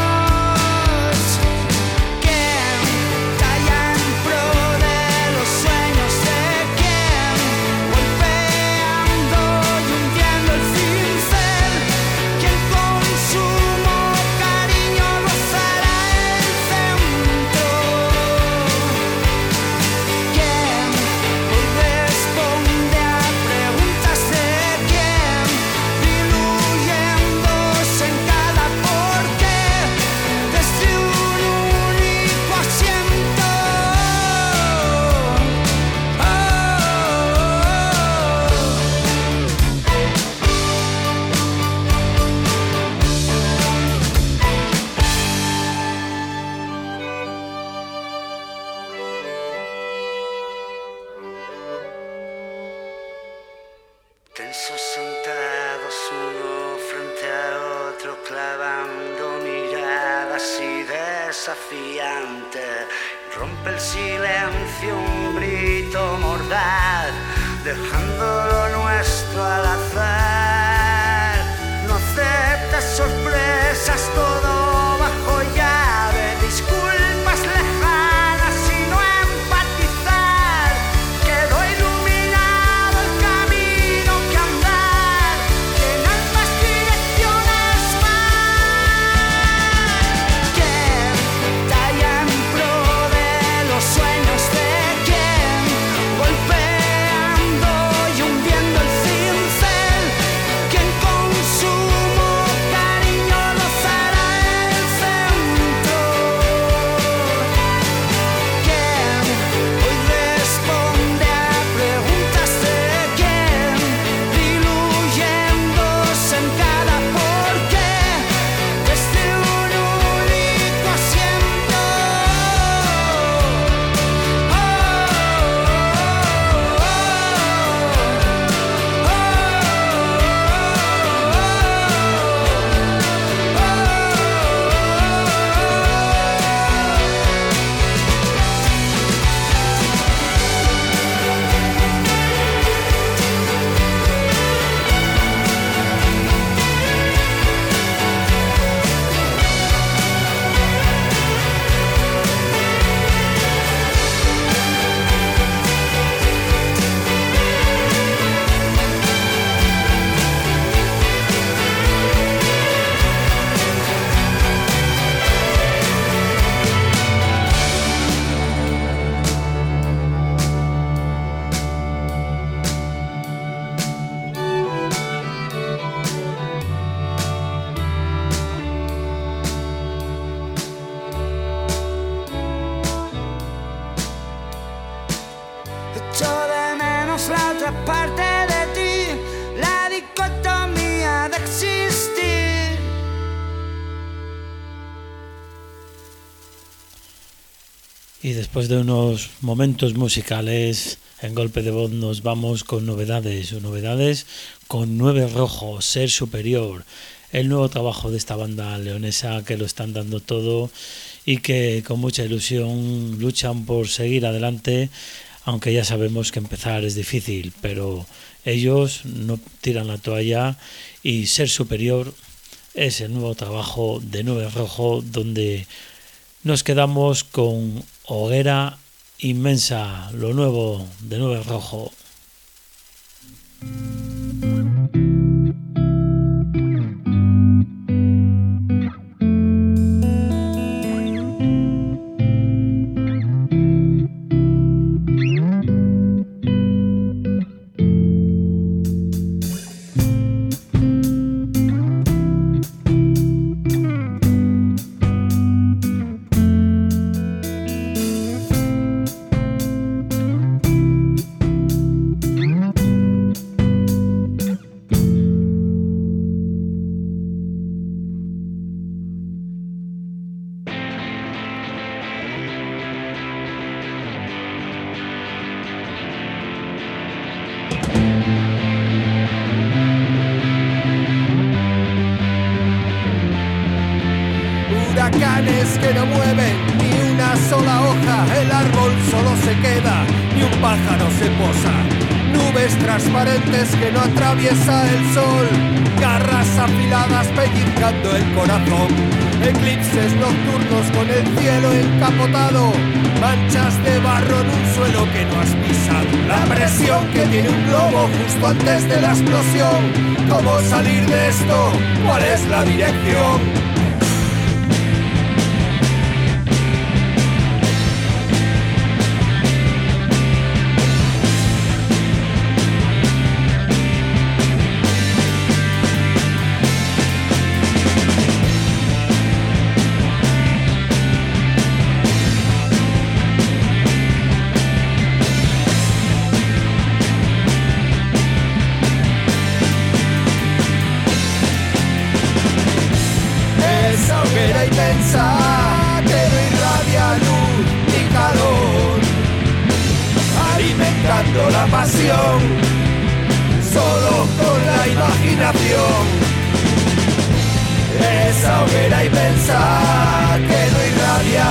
los sueños. desafiante. Rompe el silencio un grito mordaz, dejando lo nuestro al azar. No aceptes sorpresas, todo bajo llave, disculpas lejanas y no empatizar. Quedó iluminado el camino que andar, que en ambas direcciones van. ¿Quién talla en pro de los sueños de quién? Golpeando y hundiendo el cincel. ¿Quién con sumo cariño los hará el centro? ¿Quién hoy responde a preguntas de quién? Diluyéndose en cada porqué desde un único asiento. Echo de menos la otra parte de ti, la dicotomía de existir. Y después de unos momentos musicales en Golpe de Voz nos vamos con novedades con 9 Rojo, Ser Superior, el nuevo trabajo de esta banda leonesa que lo están dando todo y que con mucha ilusión luchan por seguir adelante, aunque ya sabemos que empezar es difícil, pero ellos no tiran la toalla y Ser Superior es el nuevo trabajo de 9 Rojo, donde nos quedamos con Hoguera Inmensa, lo nuevo de 9 Rojo. Huracanes que no mueven ni una sola hoja, el árbol solo se queda, ni un pájaro se posa. Nubes transparentes que no atraviesa el sol, garras afiladas pellizcando el corazón. Eclipses nocturnos con el cielo encapotado, manchas de barro en un suelo que no has pisado. La presión que tiene un globo justo antes de la explosión. ¿Cómo salir de esto? ¿Cuál es la dirección? Inmensa que no irradia luz ni calor, alimentando la pasión solo con la imaginación. Esa hoguera inmensa que no irradia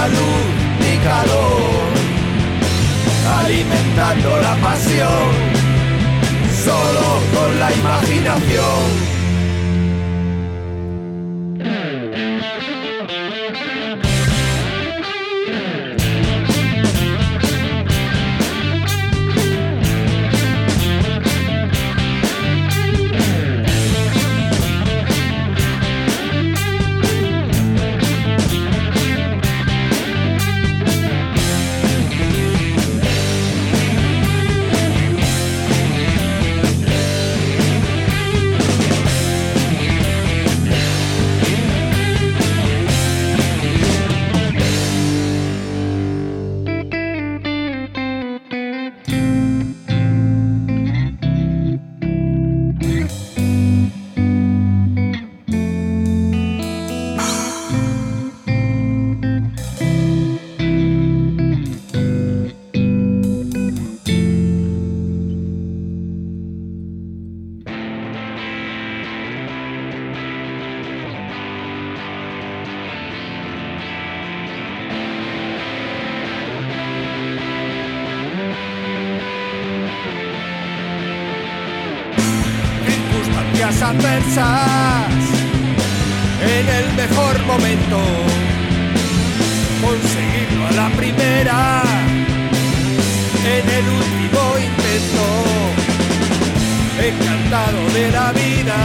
alimentando la pasión, solo con la imaginación. Adversas en el mejor momento, conseguirlo a la primera, en el último intento, encantado de la vida,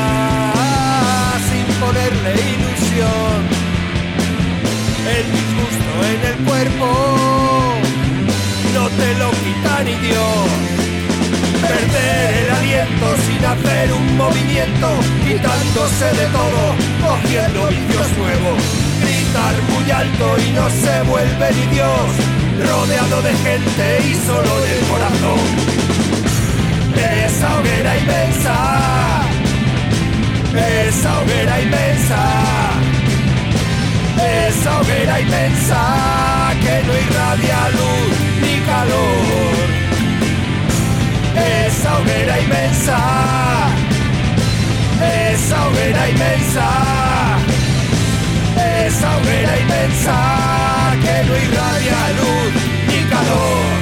sin ponerle ilusión, el disgusto en el cuerpo, no te lo quita ni Dios. Perder el aliento sin hacer un movimiento, quitándose de todo, cogiendo vicios nuevos. Gritar muy alto y no se vuelve ni Dios, rodeado de gente y solo del corazón. Esa hoguera inmensa, esa hoguera inmensa, esa hoguera inmensa que no irradia luz ni calor. Esa hoguera inmensa, esa hoguera inmensa, esa hoguera inmensa que no irradia luz ni calor.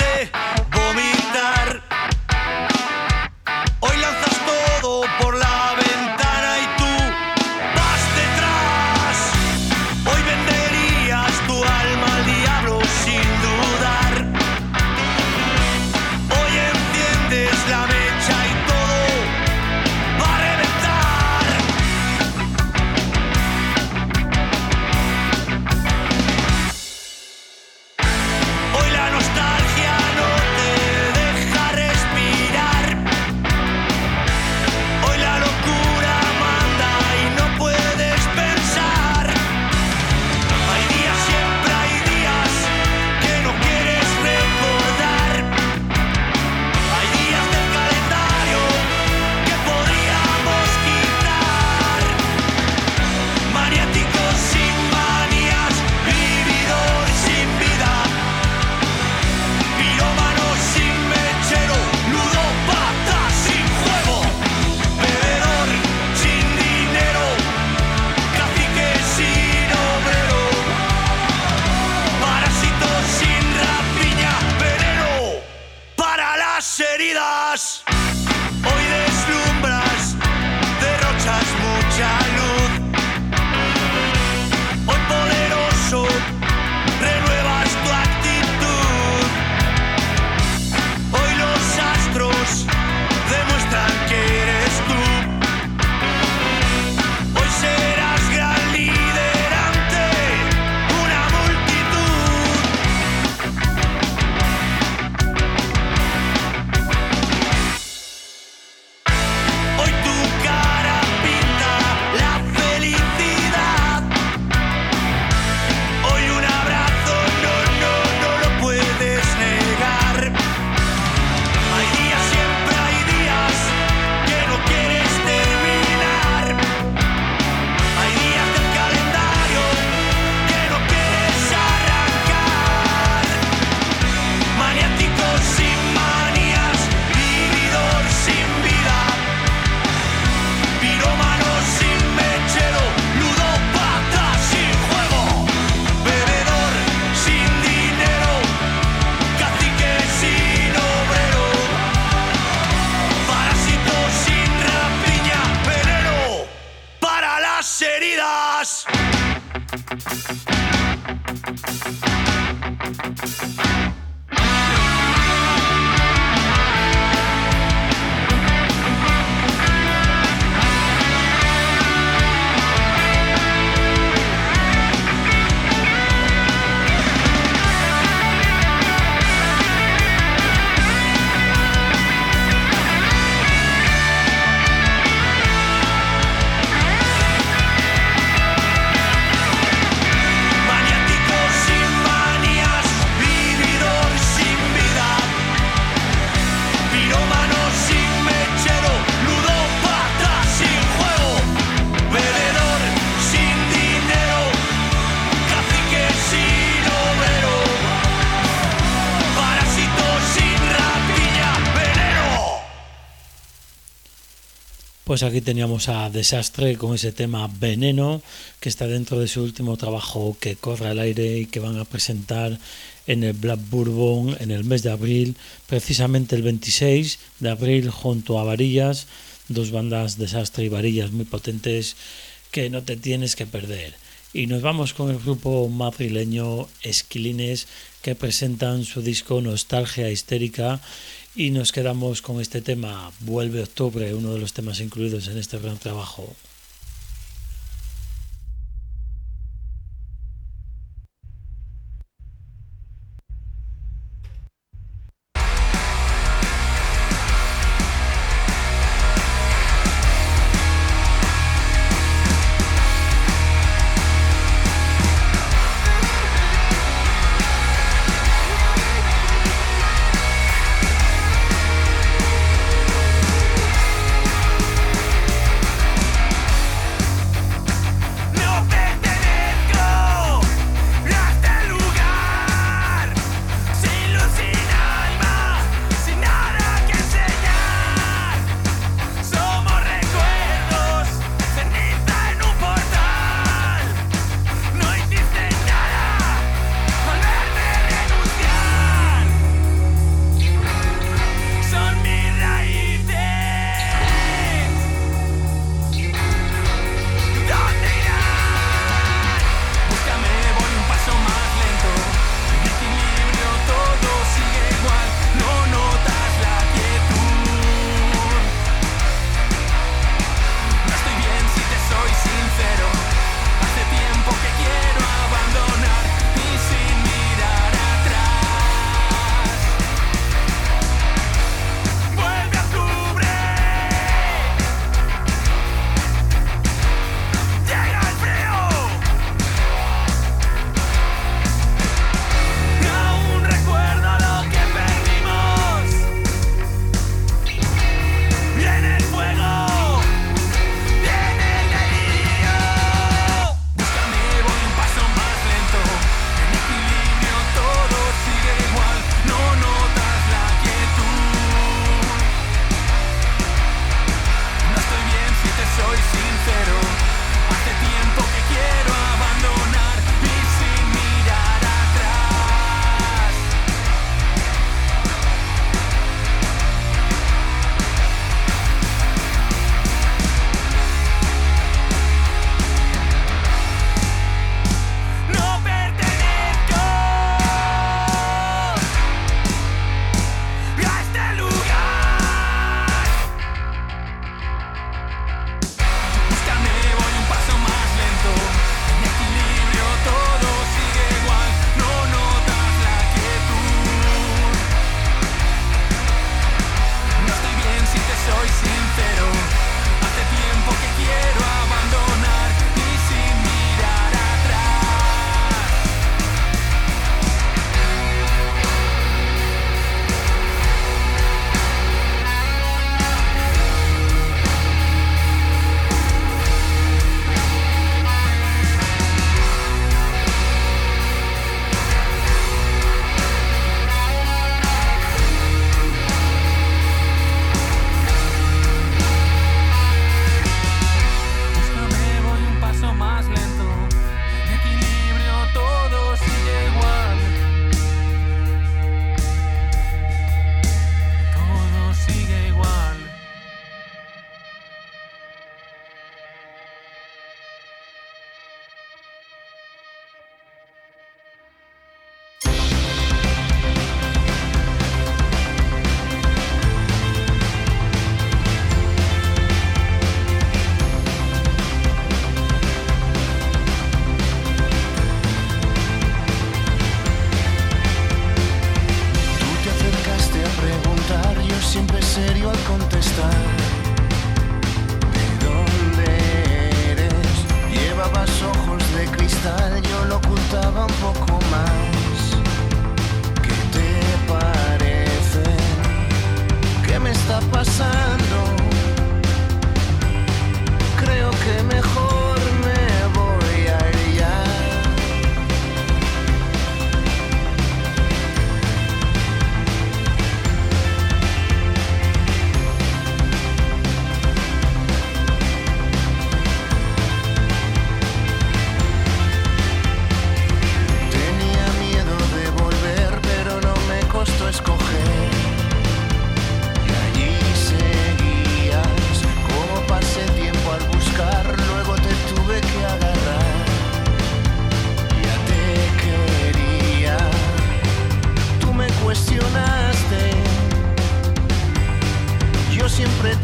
Hoy lanzas todo por la Pues aquí teníamos a Desastre con ese tema Veneno, que está dentro de su último trabajo Que corre al aire y que van a presentar en el Black Bourbon en el mes de abril, precisamente el 26 de abril, junto a Varillas, dos bandas, Desastre y Varillas, muy potentes que no te tienes que perder. Y nos vamos con el grupo madrileño Esquilines, que presentan su disco Nostalgia Histérica, y nos quedamos con este tema Vuelve Octubre, uno de los temas incluidos en este gran trabajo.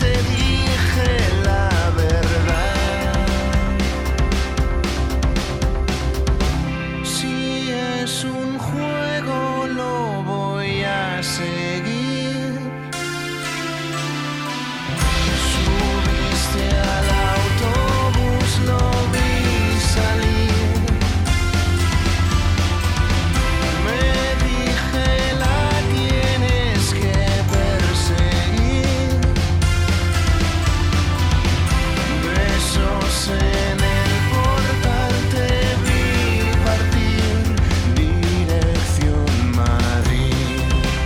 dije la verdad. Si es un juego lo voy a seguir. Subiste al autobús, lo vi salir. Me dije la tienes que perseguir. Besos en el portal, te vi partir, dirección Madrid.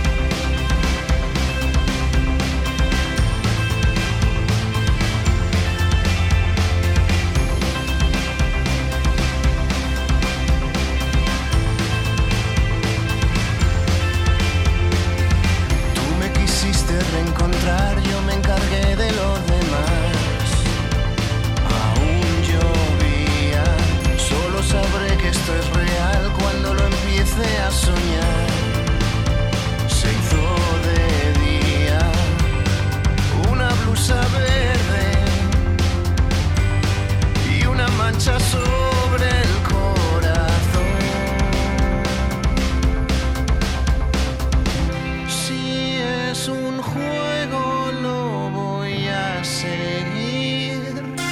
Tú me quisiste reencontrar, yo me encargué de lo demás. Aún llovía, solo sabré que esto es real cuando lo empiece a soñar. Se hizo de día, una blusa verde y una mancha sobre el corazón. Si es un juego lo voy a seguir.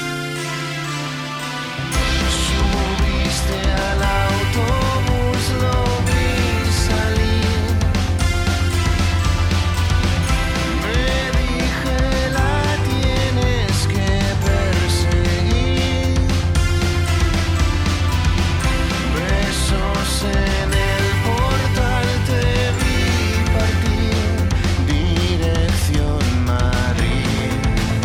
Subiste al autobús, lo vi salir. Me dije la tienes que perseguir. Besos en el portal, te vi partir, dirección Madrid.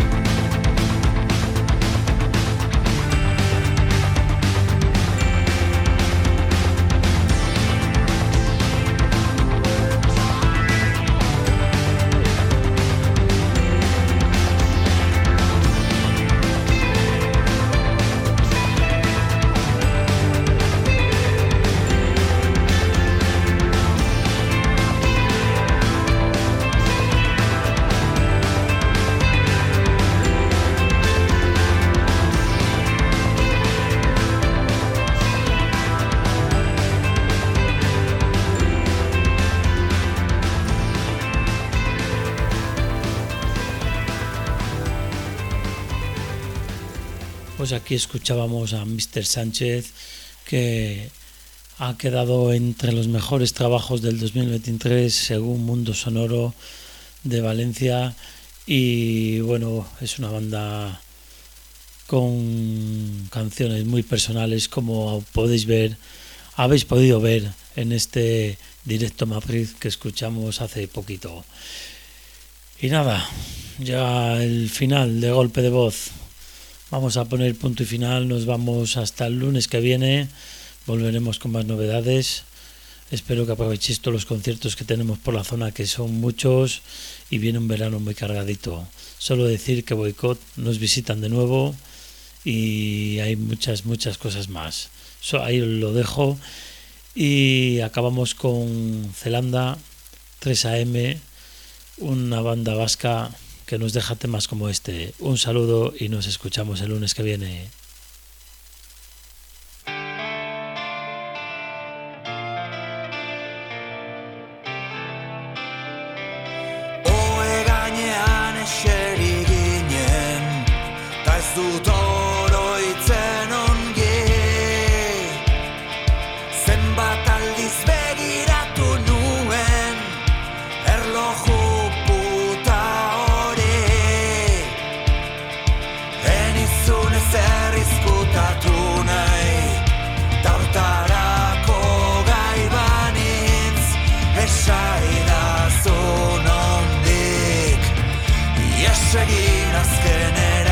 Pues aquí escuchábamos a Mr. Sánchez, que ha quedado entre los mejores trabajos del 2023 según Mundo Sonoro de Valencia. Y bueno, es una banda con canciones muy personales, como habéis podido ver en este directo Madrid que escuchamos hace poquito. Y nada, ya el final de Golpe de Voz. Vamos a poner punto y final, nos vamos hasta el lunes que viene, volveremos con más novedades. Espero que aprovechéis todos los conciertos que tenemos por la zona, que son muchos, y viene un verano muy cargadito. Solo decir que Boicot nos visitan de nuevo y hay muchas cosas más. Ahí lo dejo y acabamos con Zelanda 3AM, una banda vasca que nos deja temas como este. Un saludo y nos escuchamos el lunes que viene. Ohe gainean eseri ginen, ta ez dut oroitzen ongi. Zenbat aldiz begiratu nuen erloju puta hori. Enizun ezer izkutatu nahi, ta hortarako gai banitz, esaidazun ondik, ies egin azkenera.